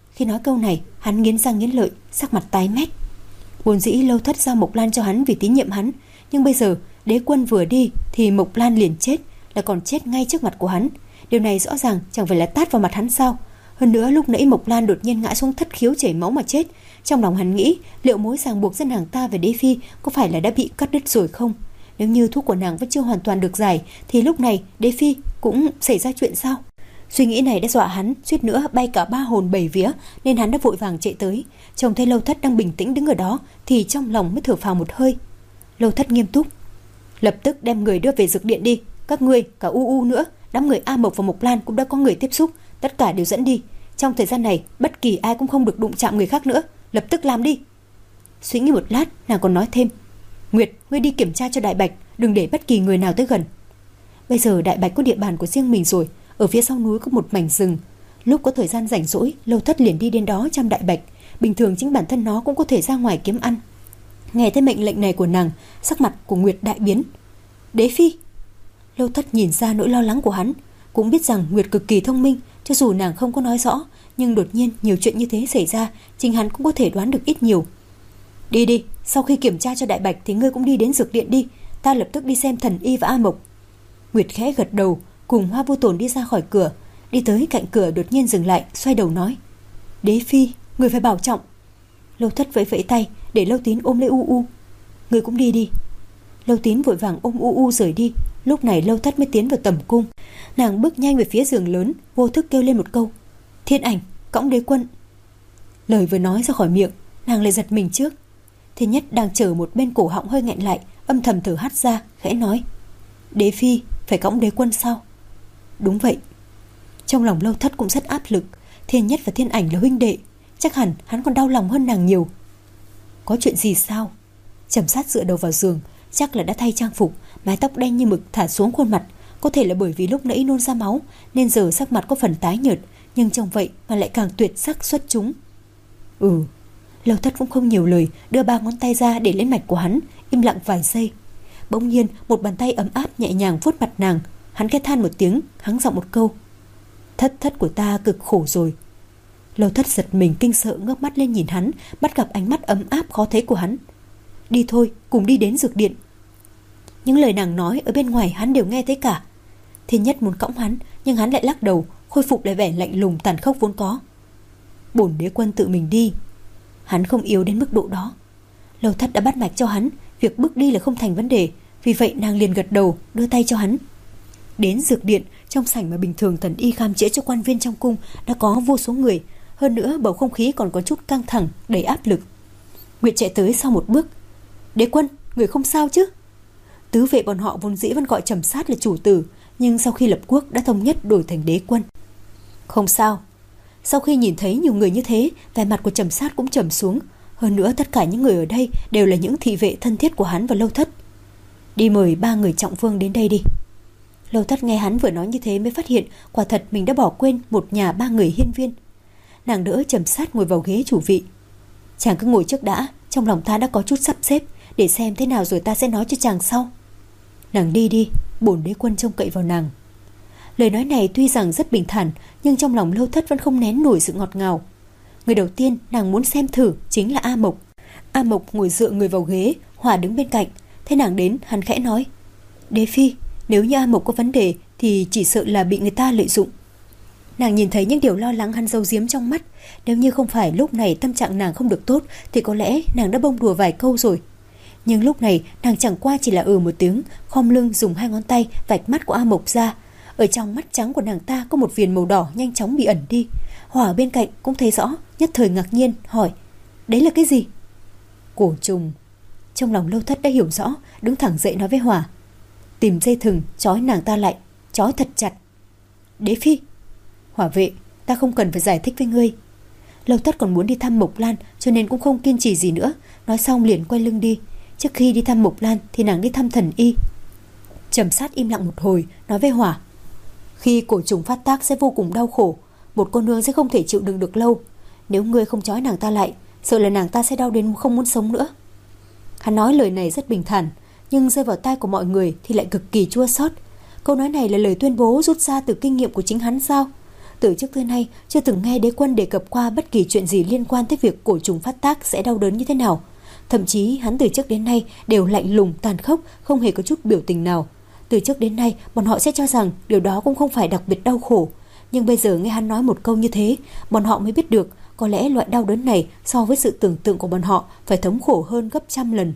Khi nói câu này, hắn nghiến răng nghiến lợi, sắc mặt tái mét. Vốn dĩ Lâu Thất giao Mộc Lan cho hắn vì tín nhiệm hắn, nhưng bây giờ Đế Quân vừa đi thì Mộc Lan liền chết, là còn chết ngay trước mặt của hắn. Điều này rõ ràng chẳng phải là tát vào mặt hắn sao? Hơn nữa lúc nãy Mộc Lan đột nhiên ngã xuống thất khiếu chảy máu mà chết. Trong lòng hắn nghĩ liệu mối ràng buộc giữa nàng ta và Đế Phi có phải là đã bị cắt đứt rồi không? Nếu như thuốc của nàng vẫn chưa hoàn toàn được giải thì lúc này Đế Phi cũng xảy ra chuyện sao? Suy nghĩ này đã dọa hắn suýt nữa bay cả ba hồn bảy vía, nên hắn đã vội vàng chạy tới. Trông thấy Lâu Thất đang bình tĩnh đứng ở đó thì trong lòng mới thở phào một hơi. Lâu Thất nghiêm túc: lập tức đem người đưa về dược điện đi. Các ngươi, cả U U nữa, đám người A Mộc và Mộc Lan cũng đã có người tiếp xúc, tất cả đều dẫn đi. Trong thời gian này bất kỳ ai cũng không được đụng chạm người khác nữa. Lập tức làm đi. Suy nghĩ một lát, nàng còn nói thêm: Nguyệt, ngươi đi kiểm tra cho Đại Bạch, đừng để bất kỳ người nào tới gần. Bây giờ Đại Bạch có địa bàn của riêng mình rồi. Ở phía sau núi có một mảnh rừng. Lúc có thời gian rảnh rỗi, Lâu Thất liền đi đến đó chăm Đại Bạch. Bình thường chính bản thân nó cũng có thể ra ngoài kiếm ăn. Nghe thấy mệnh lệnh này của nàng, sắc mặt của Nguyệt đại biến. Đế Phi. Lâu Thất nhìn ra nỗi lo lắng của hắn, cũng biết rằng Nguyệt cực kỳ thông minh. Cho dù nàng không có nói rõ, nhưng đột nhiên nhiều chuyện như thế xảy ra, chính hắn cũng có thể đoán được ít nhiều. Đi đi, sau khi kiểm tra cho Đại Bạch thì ngươi cũng đi đến dược điện đi. Ta lập tức đi xem Thần Y và A Mộc. Nguyệt khẽ gật đầu, cùng Hoa Vô Tồn đi ra khỏi cửa. Đi tới cạnh cửa đột nhiên dừng lại, xoay đầu nói: Đế Phi, người phải bảo trọng. Lâu Thất vẫy vẫy tay để Lâu Tín ôm lấy U U. Người cũng đi đi. Lâu Tín vội vàng ôm U U rời đi. Lúc này Lâu Thất mới tiến vào tầm cung. Nàng bước nhanh về phía giường lớn, vô thức kêu lên một câu: Thiên Ảnh, cõng Đế Quân. Lời vừa nói ra khỏi miệng, nàng lại giật mình trước. Thiên Nhất đang chờ một bên cổ họng hơi nghẹn lại, âm thầm thở hắt ra, khẽ nói: Đế Phi phải cõng Đế Quân sao? Đúng vậy. Trong lòng Lâu Thất cũng rất áp lực. Thiên Nhất và Thiên Ảnh là huynh đệ, chắc hẳn hắn còn đau lòng hơn nàng nhiều. Có chuyện gì sao? Trầm Sát dựa đầu vào giường, chắc là đã thay trang phục, mái tóc đen như mực thả xuống khuôn mặt. Có thể là bởi vì lúc nãy nôn ra máu nên giờ sắc mặt có phần tái nhợt, nhưng trông vậy mà lại càng tuyệt sắc xuất chúng. Ừ. Lâu Thất cũng không nhiều lời, đưa ba ngón tay ra để lên mạch của hắn, im lặng vài giây. Bỗng nhiên một bàn tay ấm áp nhẹ nhàng vuốt mặt nàng. Hắn khẽ than một tiếng, hắng giọng một câu: Thất thất của ta cực khổ rồi. Lâu Thất giật mình kinh sợ, ngước mắt lên nhìn hắn, bắt gặp ánh mắt ấm áp khó thấy của hắn. Đi thôi, cùng đi đến dược điện. Những lời nàng nói ở bên ngoài hắn đều nghe thấy cả. Thiên Nhất muốn cõng hắn, nhưng hắn lại lắc đầu, khôi phục lại vẻ lạnh lùng tàn khốc vốn có. Bổn Đế Quân tự mình đi. Hắn không yếu đến mức độ đó. Lâu Thất đã bắt mạch cho hắn, việc bước đi là không thành vấn đề. Vì vậy nàng liền gật đầu, đưa tay cho hắn. Đến dược điện, trong sảnh mà bình thường Thần Y khám chữa cho quan viên trong cung đã có vô số người. Hơn nữa bầu không khí còn có chút căng thẳng, đầy áp lực. Nguyệt chạy tới sau một bước. Đế Quân, người không sao chứ? Tứ vệ bọn họ vốn dĩ vẫn gọi Trầm Sát là chủ tử, nhưng sau khi lập quốc đã thống nhất đổi thành Đế Quân. Không sao. Sau khi nhìn thấy nhiều người như thế, vẻ mặt của Trầm Sát cũng trầm xuống. Hơn nữa tất cả những người ở đây đều là những thị vệ thân thiết của hắn và Lâu Thất. Đi mời ba người trọng vương đến đây đi. Lâu Thất nghe hắn vừa nói như thế mới phát hiện quả thật mình đã bỏ quên một nhà ba người hiên viên. Nàng đỡ Trầm Sát ngồi vào ghế chủ vị. Chàng cứ ngồi trước đã, trong lòng ta đã có chút sắp xếp, để xem thế nào rồi ta sẽ nói cho chàng sau. Nàng đi đi, bổn Đế Quân trông cậy vào nàng. Lời nói này tuy rằng rất bình thản, nhưng trong lòng Lâu Thất vẫn không nén nổi sự ngọt ngào. Người đầu tiên nàng muốn xem thử chính là A Mộc. A Mộc ngồi dựa người vào ghế, Hòa đứng bên cạnh. Thấy nàng đến, hắn khẽ nói: Đế Phi, nếu như A Mộc có vấn đề thì chỉ sợ là bị người ta lợi dụng. Nàng nhìn thấy những điều lo lắng hắn giấu giếm trong mắt. Nếu như không phải lúc này tâm trạng nàng không được tốt thì có lẽ nàng đã bông đùa vài câu rồi. Nhưng lúc này nàng chẳng qua chỉ là ừ một tiếng, khom lưng dùng hai ngón tay vạch mắt của A Mộc ra. Ở trong mắt trắng của nàng ta có một viền màu đỏ nhanh chóng bị ẩn đi. Hỏa bên cạnh cũng thấy rõ, nhất thời ngạc nhiên hỏi: Đấy là cái gì? Cổ trùng. Trong lòng Lâu Thất đã hiểu rõ, đứng thẳng dậy nói với Hỏa: Tìm dây thừng trói nàng ta lại, trói thật chặt. Đế Phi. Hỏa vệ, ta không cần phải giải thích với ngươi. Lâu Thất còn muốn đi thăm Mộc Lan, cho nên cũng không kiên trì gì nữa. Nói xong liền quay lưng đi. Trước khi đi thăm Mộc Lan thì nàng đi thăm Thần Y. Trầm Sát im lặng một hồi, nói với Hỏa: Khi cổ trùng phát tác sẽ vô cùng đau khổ, một cô nương sẽ không thể chịu đựng được lâu. Nếu ngươi không trói nàng ta lại, sợ là nàng ta sẽ đau đến không muốn sống nữa. Hắn nói lời này rất bình thản, nhưng rơi vào tai của mọi người thì lại cực kỳ chua xót. Câu nói này là lời tuyên bố rút ra từ kinh nghiệm của chính hắn sao? Từ trước tới nay chưa từng nghe đế quân đề cập qua bất kỳ chuyện gì liên quan tới việc cổ trùng phát tác sẽ đau đớn như thế nào. Thậm chí hắn từ trước đến nay đều lạnh lùng tàn khốc, không hề có chút biểu tình nào. Từ trước đến nay bọn họ sẽ cho rằng điều đó cũng không phải đặc biệt đau khổ. Nhưng bây giờ nghe hắn nói một câu như thế, bọn họ mới biết được có lẽ loại đau đớn này so với sự tưởng tượng của bọn họ phải thống khổ hơn gấp trăm lần.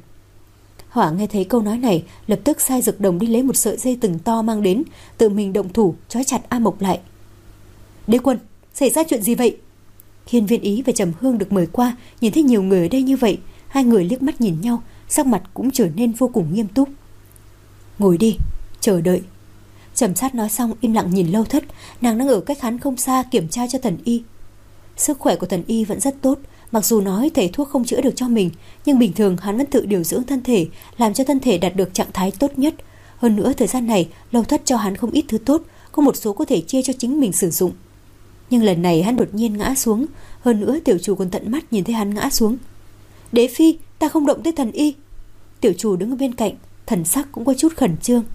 Hỏa nghe thấy câu nói này, lập tức sai Dược Đồng đi lấy một sợi dây thừng to mang đến, tự mình động thủ trói chặt A Mộc lại. Đế quân, xảy ra chuyện gì vậy? Hiên Viên Ý và Trầm Hương được mời qua, nhìn thấy nhiều người ở đây như vậy, hai người liếc mắt nhìn nhau, sắc mặt cũng trở nên vô cùng nghiêm túc. Ngồi đi, chờ đợi. Trầm Sát nói xong im lặng nhìn Lâu Thất, nàng đang ở cách hắn không xa kiểm tra cho Thần Y. Sức khỏe của Thần Y vẫn rất tốt, mặc dù nói thầy thuốc không chữa được cho mình, nhưng bình thường hắn vẫn tự điều dưỡng thân thể, làm cho thân thể đạt được trạng thái tốt nhất. Hơn nữa thời gian này Lâu Thất cho hắn không ít thứ tốt, có một số có thể chia cho chính mình sử dụng. Nhưng lần này hắn đột nhiên ngã xuống, hơn nữa tiểu chủ còn tận mắt nhìn thấy hắn ngã xuống. Đế phi, ta không động tới Thần Y. Tiểu chủ đứng ở bên cạnh, thần sắc cũng có chút khẩn trương.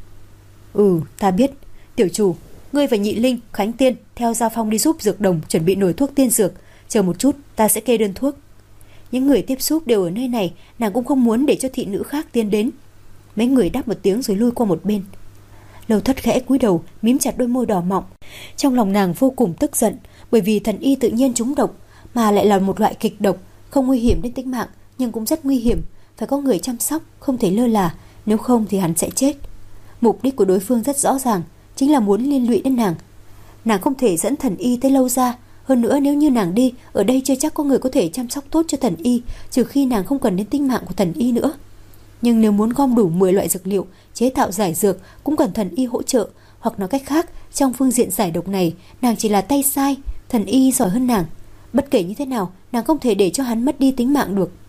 Ừ, ta biết. Tiểu chủ, ngươi và Nhị Linh, Khánh Tiên theo Gia Phong đi giúp Dược Đồng chuẩn bị nồi thuốc tiên dược. Chờ một chút, ta sẽ kê đơn thuốc. Những người tiếp xúc đều ở nơi này, nàng cũng không muốn để cho thị nữ khác tiến đến. Mấy người đáp một tiếng rồi lui qua một bên. Lâu Thất khẽ cúi đầu, mím chặt đôi môi đỏ mọng. Trong lòng nàng vô cùng tức giận, bởi vì Thần Y tự nhiên trúng độc, mà lại là một loại kịch độc, không nguy hiểm đến tính mạng nhưng cũng rất nguy hiểm, phải có người chăm sóc, không thể lơ là, nếu không thì hắn sẽ chết. Mục đích của đối phương rất rõ ràng, chính là muốn liên lụy đến nàng. Nàng không thể dẫn Thần Y tới Lâu ra, hơn nữa nếu như nàng đi, ở đây chưa chắc có người có thể chăm sóc tốt cho Thần Y, trừ khi nàng không cần đến tính mạng của Thần Y nữa. Nhưng nếu muốn gom đủ mười loại dược liệu, chế tạo giải dược cũng cần Thần Y hỗ trợ, hoặc nói cách khác, trong phương diện giải độc này, nàng chỉ là tay sai, Thần Y giỏi hơn nàng. Bất kể như thế nào, nàng không thể để cho hắn mất đi tính mạng được.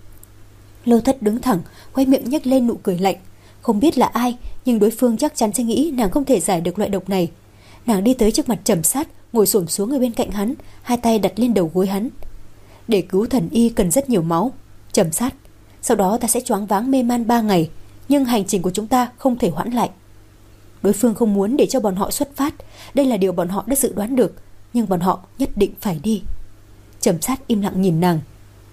Lâu Thất đứng thẳng, quay miệng nhếch lên nụ cười lạnh. Không biết là ai, nhưng đối phương chắc chắn sẽ nghĩ nàng không thể giải được loại độc này. Nàng đi tới trước mặt Trầm Sát, ngồi xổm xuống ở bên cạnh hắn, hai tay đặt lên đầu gối hắn. Để cứu Thần Y cần rất nhiều máu, Trầm Sát. Sau đó ta sẽ choáng váng mê man ba ngày, nhưng hành trình của chúng ta không thể hoãn lại. Đối phương không muốn để cho bọn họ xuất phát, đây là điều bọn họ đã dự đoán được, nhưng bọn họ nhất định phải đi. Trầm Sát im lặng nhìn nàng.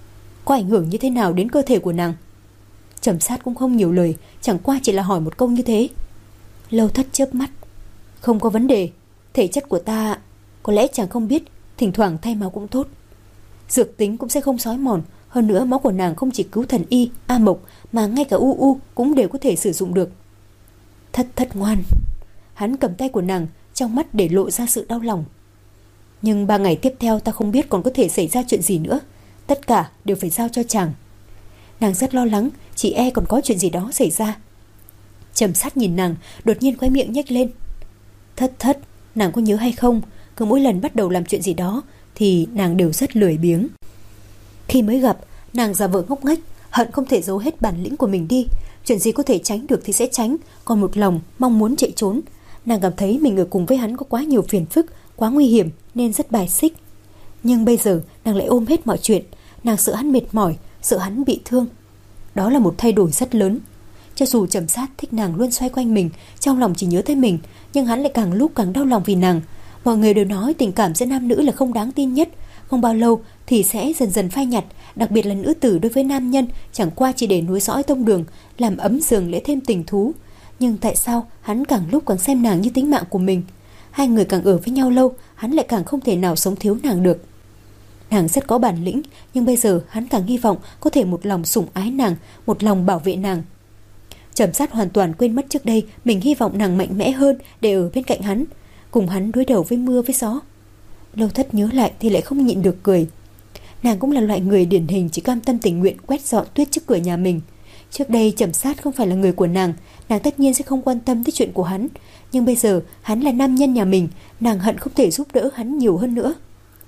Có ảnh hưởng như thế nào đến cơ thể của nàng? Trầm Sát cũng không nhiều lời, chẳng qua chỉ là hỏi một câu như thế. Lâu Thất chớp mắt. Không có vấn đề, thể chất của ta có lẽ chàng không biết, thỉnh thoảng thay máu cũng tốt. Dược tính cũng sẽ không xói mòn, hơn nữa máu của nàng không chỉ cứu Thần Y, A Mộc mà ngay cả U U cũng đều có thể sử dụng được. Thất Thất ngoan. Hắn cầm tay của nàng, trong mắt để lộ ra sự đau lòng. Nhưng ba ngày tiếp theo ta không biết còn có thể xảy ra chuyện gì nữa, tất cả đều phải giao cho chàng. Nàng rất lo lắng, chỉ e còn có chuyện gì đó xảy ra. Trầm Sát nhìn nàng, đột nhiên khóe miệng nhếch lên. Thất Thất, nàng có nhớ hay không, cứ mỗi lần bắt đầu làm chuyện gì đó thì nàng đều rất lười biếng. Khi mới gặp, nàng giả vờ ngốc nghếch, hận không thể giấu hết bản lĩnh của mình đi, chuyện gì có thể tránh được thì sẽ tránh, còn một lòng mong muốn chạy trốn. Nàng cảm thấy mình ở cùng với hắn có quá nhiều phiền phức, quá nguy hiểm nên rất bài xích. Nhưng bây giờ nàng lại ôm hết mọi chuyện, nàng sợ hắn mệt mỏi, sợ hắn bị thương. Đó là một thay đổi rất lớn. Cho dù Trầm Sát thích nàng luôn xoay quanh mình, trong lòng chỉ nhớ tới mình, nhưng hắn lại càng lúc càng đau lòng vì nàng. Mọi người đều nói tình cảm giữa nam nữ là không đáng tin nhất, không bao lâu thì sẽ dần dần phai nhạt, đặc biệt là nữ tử đối với nam nhân chẳng qua chỉ để nối dõi tông đường, làm ấm giường lễ thêm tình thú. Nhưng tại sao hắn càng lúc càng xem nàng như tính mạng của mình? Hai người càng ở với nhau lâu, hắn lại càng không thể nào sống thiếu nàng được. Nàng rất có bản lĩnh, nhưng bây giờ hắn càng hy vọng có thể một lòng sủng ái nàng, một lòng bảo vệ nàng. Trầm Sát hoàn toàn quên mất trước đây mình hy vọng nàng mạnh mẽ hơn để ở bên cạnh hắn, cùng hắn đối đầu với mưa với gió. Lâu Thất nhớ lại thì lại không nhịn được cười. Nàng cũng là loại người điển hình chỉ cam tâm tình nguyện quét dọn tuyết trước cửa nhà mình. Trước đây Trầm Sát không phải là người của nàng, nàng tất nhiên sẽ không quan tâm tới chuyện của hắn. Nhưng bây giờ hắn là nam nhân nhà mình, nàng hận không thể giúp đỡ hắn nhiều hơn nữa.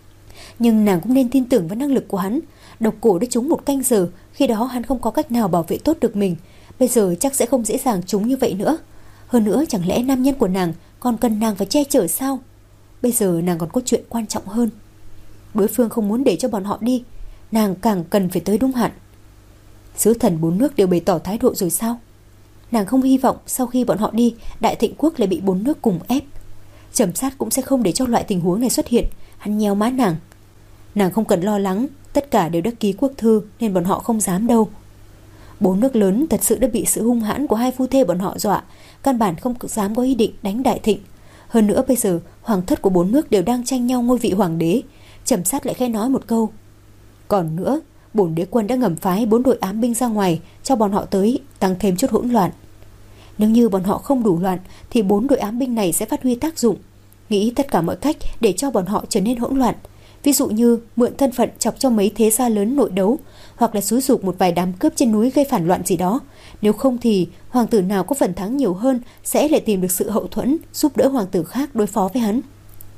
Nhưng nàng cũng nên tin tưởng vào năng lực của hắn. Độc cổ đã trúng một canh giờ, khi đó hắn không có cách nào bảo vệ tốt được mình. Bây giờ chắc sẽ không dễ dàng trúng như vậy nữa. Hơn nữa chẳng lẽ nam nhân của nàng còn cần nàng phải che chở sao? Bây giờ nàng còn có chuyện quan trọng hơn. Đối phương không muốn để cho bọn họ đi, nàng càng cần phải tới đúng hạn. Sứ thần bốn nước đều bày tỏ thái độ rồi sao? Nàng không hy vọng sau khi bọn họ đi, Đại Thịnh quốc lại bị bốn nước cùng ép. Trầm Sát cũng sẽ không để cho loại tình huống này xuất hiện. Hắn nhéo má nàng. Nàng không cần lo lắng, tất cả đều đã ký quốc thư nên bọn họ không dám đâu. Bốn nước lớn thật sự đã bị sự hung hãn của hai phu thê bọn họ dọa, căn bản không dám có ý định đánh Đại Thịnh. Hơn nữa bây giờ hoàng thất của bốn nước đều đang tranh nhau ngôi vị hoàng đế. Trầm Sát lại khẽ nói một câu. Còn nữa, bổn đế quân đã ngầm phái bốn đội ám binh ra ngoài cho bọn họ tới, tăng thêm chút hỗn loạn. Nếu như bọn họ không đủ loạn thì bốn đội ám binh này sẽ phát huy tác dụng, nghĩ tất cả mọi cách để cho bọn họ trở nên hỗn loạn. Ví dụ như mượn thân phận chọc cho mấy thế gia lớn nội đấu, hoặc là xúi giục một vài đám cướp trên núi gây phản loạn gì đó. Nếu không thì hoàng tử nào có phần thắng nhiều hơn sẽ lại tìm được sự hậu thuẫn, giúp đỡ hoàng tử khác đối phó với hắn.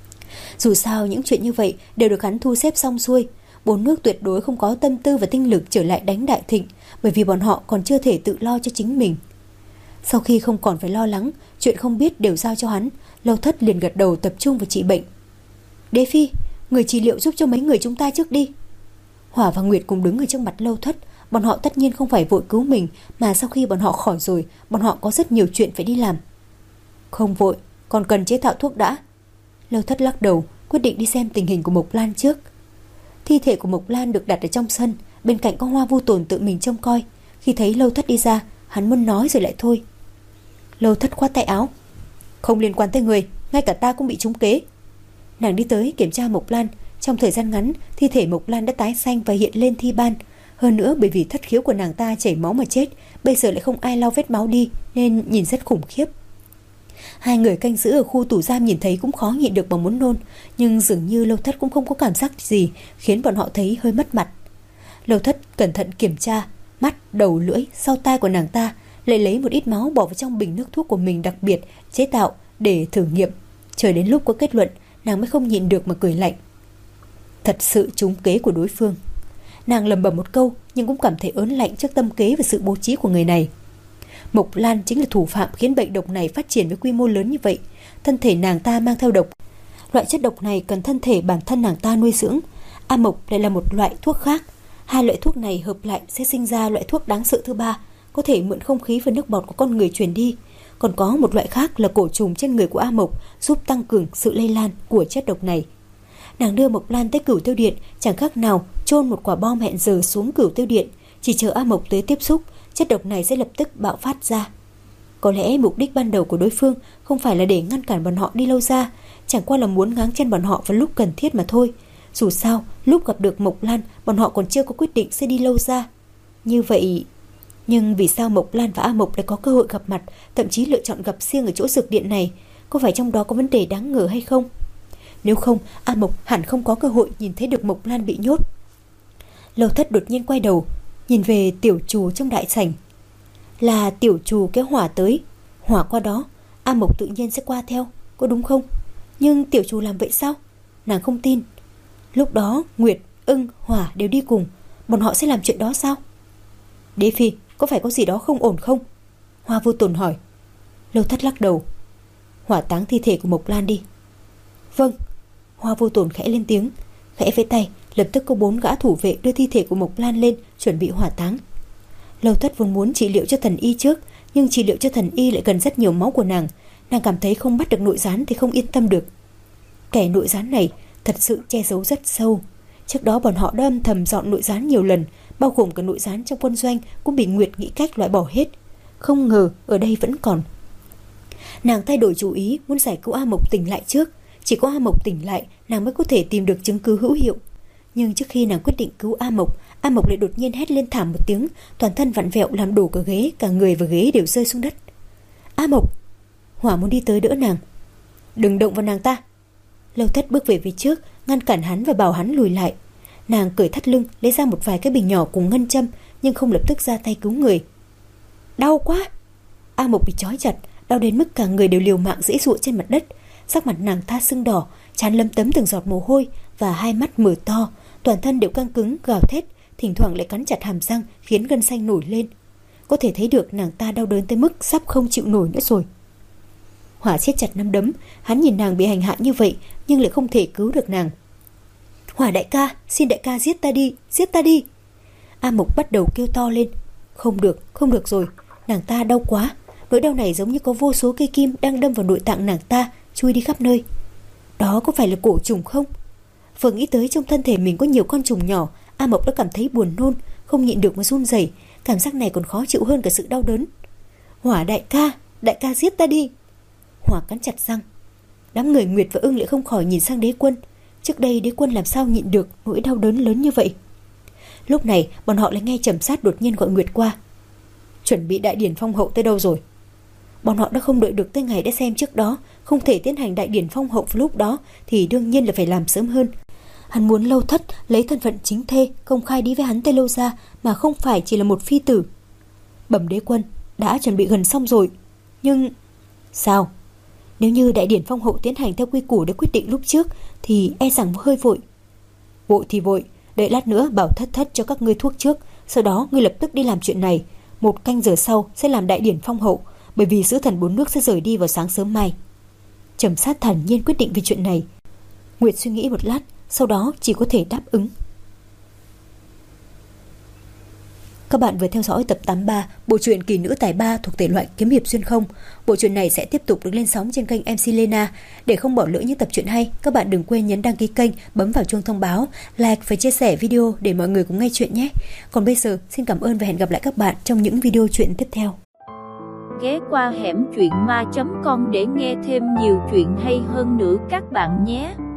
Dù sao những chuyện như vậy đều được hắn thu xếp xong xuôi. Bốn nước tuyệt đối không có tâm tư và tinh lực trở lại đánh Đại Thịnh, bởi vì bọn họ còn chưa thể tự lo cho chính mình. Sau khi không còn phải lo lắng, chuyện không biết đều giao cho hắn, Lâu Thất liền gật đầu tập trung vào trị bệnh. Đế phi, người trị liệu giúp cho mấy người chúng ta trước đi. Hỏa và Nguyệt cùng đứng ở trước mặt Lâu Thất. Bọn họ tất nhiên không phải vội cứu mình, mà sau khi bọn họ khỏi rồi, bọn họ có rất nhiều chuyện phải đi làm. Không vội, còn cần chế tạo thuốc đã. Lâu Thất lắc đầu, quyết định đi xem tình hình của Mộc Lan trước. Thi thể của Mộc Lan được đặt ở trong sân, bên cạnh có Hoa Vu Tồn tự mình trông coi. Khi thấy Lâu Thất đi ra, hắn muốn nói rồi lại thôi. Lâu Thất khoát tay áo. Không liên quan tới người, ngay cả ta cũng bị trúng kế. Nàng đi tới kiểm tra Mộc Lan. Trong thời gian ngắn, thi thể Mộc Lan đã tái xanh và hiện lên thi ban. Hơn nữa bởi vì thất khiếu của nàng ta chảy máu mà chết, bây giờ lại không ai lau vết máu đi, nên nhìn rất khủng khiếp. Hai người canh giữ ở khu tù giam nhìn thấy cũng khó nhịn được mà muốn nôn, nhưng dường như Lâu Thất cũng không có cảm giác gì, khiến bọn họ thấy hơi mất mặt. Lâu Thất cẩn thận kiểm tra mắt, đầu, lưỡi, sau tai của nàng ta, lại lấy một ít máu bỏ vào trong bình nước thuốc của mình đặc biệt chế tạo để thử nghiệm. Chờ đến lúc có kết luận, nàng mới không nhịn được mà cười lạnh. Thật sự trúng kế của đối phương. Nàng lẩm bẩm một câu, nhưng cũng cảm thấy ớn lạnh trước tâm kế và sự bố trí của người này. Mộc Lan chính là thủ phạm khiến bệnh độc này phát triển với quy mô lớn như vậy. Thân thể nàng ta mang theo độc. Loại chất độc này cần thân thể bản thân nàng ta nuôi dưỡng. A Mộc lại là một loại thuốc khác. Hai loại thuốc này hợp lại sẽ sinh ra loại thuốc đáng sợ thứ ba, có thể mượn không khí và nước bọt của con người truyền đi. Còn có một loại khác là cổ trùng trên người của A Mộc, giúp tăng cường sự lây lan của chất độc này. Nàng đưa Mộc Lan tới Cửu Tiêu Điện, chẳng khác nào chôn một quả bom hẹn giờ xuống Cửu Tiêu Điện. Chỉ chờ A Mộc tới tiếp xúc, chất độc này sẽ lập tức bạo phát ra. Có lẽ mục đích ban đầu của đối phương không phải là để ngăn cản bọn họ đi lâu ra, chẳng qua là muốn ngáng chân bọn họ vào lúc cần thiết mà thôi. Dù sao, lúc gặp được Mộc Lan, bọn họ còn chưa có quyết định sẽ đi lâu ra. Như vậy, nhưng vì sao Mộc Lan và A Mộc lại có cơ hội gặp mặt, thậm chí lựa chọn gặp riêng ở chỗ dược điện này? Có phải trong đó có vấn đề đáng ngờ hay không? Nếu không, A Mộc hẳn không có cơ hội nhìn thấy được Mộc Lan bị nhốt. Lâu Thất đột nhiên quay đầu, nhìn về tiểu trù trong đại sảnh. Là tiểu trù kéo Hỏa tới, Hỏa qua đó, A Mộc tự nhiên sẽ qua theo, có đúng không? Nhưng tiểu trù làm vậy sao? Nàng không tin. Lúc đó Nguyệt, Ưng, Hỏa đều đi cùng, bọn họ sẽ làm chuyện đó sao? Đế phi, có phải có gì đó không ổn không? Hoa Vô Tồn hỏi. Lâu Thất lắc đầu. Hỏa táng thi thể của Mộc Lan đi. Vâng. Hoa Vô Tồn khẽ lên tiếng, khẽ vẫy tay, lập tức có bốn gã thủ vệ đưa thi thể của Mộc Lan lên, chuẩn bị hỏa táng. Lâu Thất vốn muốn trị liệu cho thần y trước, nhưng trị liệu cho thần y lại cần rất nhiều máu của nàng. Nàng cảm thấy không bắt được nội gián thì không yên tâm được. Kẻ nội gián này thật sự che giấu rất sâu. Trước đó bọn họ đã âm thầm dọn nội gián nhiều lần, bao gồm cả nội gián trong quân doanh cũng bị Nguyệt nghĩ cách loại bỏ hết. Không ngờ ở đây vẫn còn. Nàng thay đổi chủ ý, muốn giải cứu A Mộc tỉnh lại trước. Chỉ có A Mộc tỉnh lại, nàng mới có thể tìm được chứng cứ hữu hiệu. Nhưng trước khi nàng quyết định cứu A Mộc, A Mộc lại đột nhiên hét lên thảm một tiếng, toàn thân vặn vẹo làm đổ cả ghế, cả người và ghế đều rơi xuống đất. A Mộc! Hỏa muốn đi tới đỡ nàng. Đừng động vào nàng ta. Lâu Thất bước về phía trước, ngăn cản hắn và bảo hắn lùi lại. Nàng cởi thắt lưng, lấy ra một vài cái bình nhỏ cùng ngân châm, nhưng không lập tức ra tay cứu người. Đau quá! A Mộc bị trói chặt, đau đến mức cả người đều liều mạng giãy giụa trên mặt đất. Sắc mặt nàng ta sưng đỏ, trán lấm tấm từng giọt mồ hôi và hai mắt mở to, toàn thân đều căng cứng gào thét, thỉnh thoảng lại cắn chặt hàm răng khiến gân xanh nổi lên. Có thể thấy được nàng ta đau đớn tới mức sắp không chịu nổi nữa rồi. Hỏa siết chặt nắm đấm, hắn nhìn nàng bị hành hạ như vậy nhưng lại không thể cứu được nàng. Hỏa đại ca, xin đại ca giết ta đi, giết ta đi. A Mộc bắt đầu kêu to lên. Không được, không được rồi, nàng ta đau quá. Nỗi đau này giống như có vô số cây kim đang đâm vào nội tạng nàng ta, chui đi khắp nơi. Đó có phải là cổ trùng không? Vừa nghĩ tới trong thân thể mình có nhiều con trùng nhỏ, A Mộc đã cảm thấy buồn nôn, không nhịn được mà run rẩy. Cảm giác này còn khó chịu hơn cả sự đau đớn. Hỏa đại ca, đại ca giết ta đi. Hỏa cắn chặt răng. Đám người Nguyệt và Ưng lại không khỏi nhìn sang Đế Quân. Trước đây Đế Quân làm sao nhịn được nỗi đau đớn lớn như vậy. Lúc này bọn họ lại nghe Trầm Sát đột nhiên gọi Nguyệt qua. Chuẩn bị đại điển phong hậu tới đâu rồi? Bọn họ đã không đợi được tới ngày đã xem trước đó, không thể tiến hành đại điển phong hậu lúc đó thì đương nhiên là phải làm sớm hơn. Hắn muốn Lâu Thất lấy thân phận chính thê công khai đi với hắn tới Lâu gia, mà không phải chỉ là một phi tử. Bẩm Đế Quân, đã chuẩn bị gần xong rồi. Nhưng sao? Nếu như đại điển phong hậu tiến hành theo quy củ đã quyết định lúc trước thì e rằng hơi vội. Vội thì vội, đợi lát nữa bảo Thất Thất cho các ngươi thuốc trước, sau đó ngươi lập tức đi làm chuyện này. Một canh giờ sau sẽ làm đại điển phong hậu, bởi vì sứ thần bốn nước sẽ rời đi vào sáng sớm mai. Trầm Sát thản nhiên quyết định về chuyện này. Nguyệt suy nghĩ một lát, sau đó chỉ có thể đáp ứng. Các bạn vừa theo dõi tập tám mươi ba bộ truyện Kỳ Nữ Tài Ba thuộc thể loại kiếm hiệp xuyên không. Bộ truyện này sẽ tiếp tục được lên sóng trên kênh em xê Lena. Để không bỏ lỡ những tập truyện hay, các bạn đừng quên nhấn đăng ký kênh, bấm vào chuông thông báo, like và chia sẻ video để mọi người cùng nghe chuyện nhé. Còn bây giờ, xin cảm ơn và hẹn gặp lại các bạn trong những video truyện tiếp theo. Ghé qua hẻm truyện ma chấm com để nghe thêm nhiều chuyện hay hơn nữa các bạn nhé.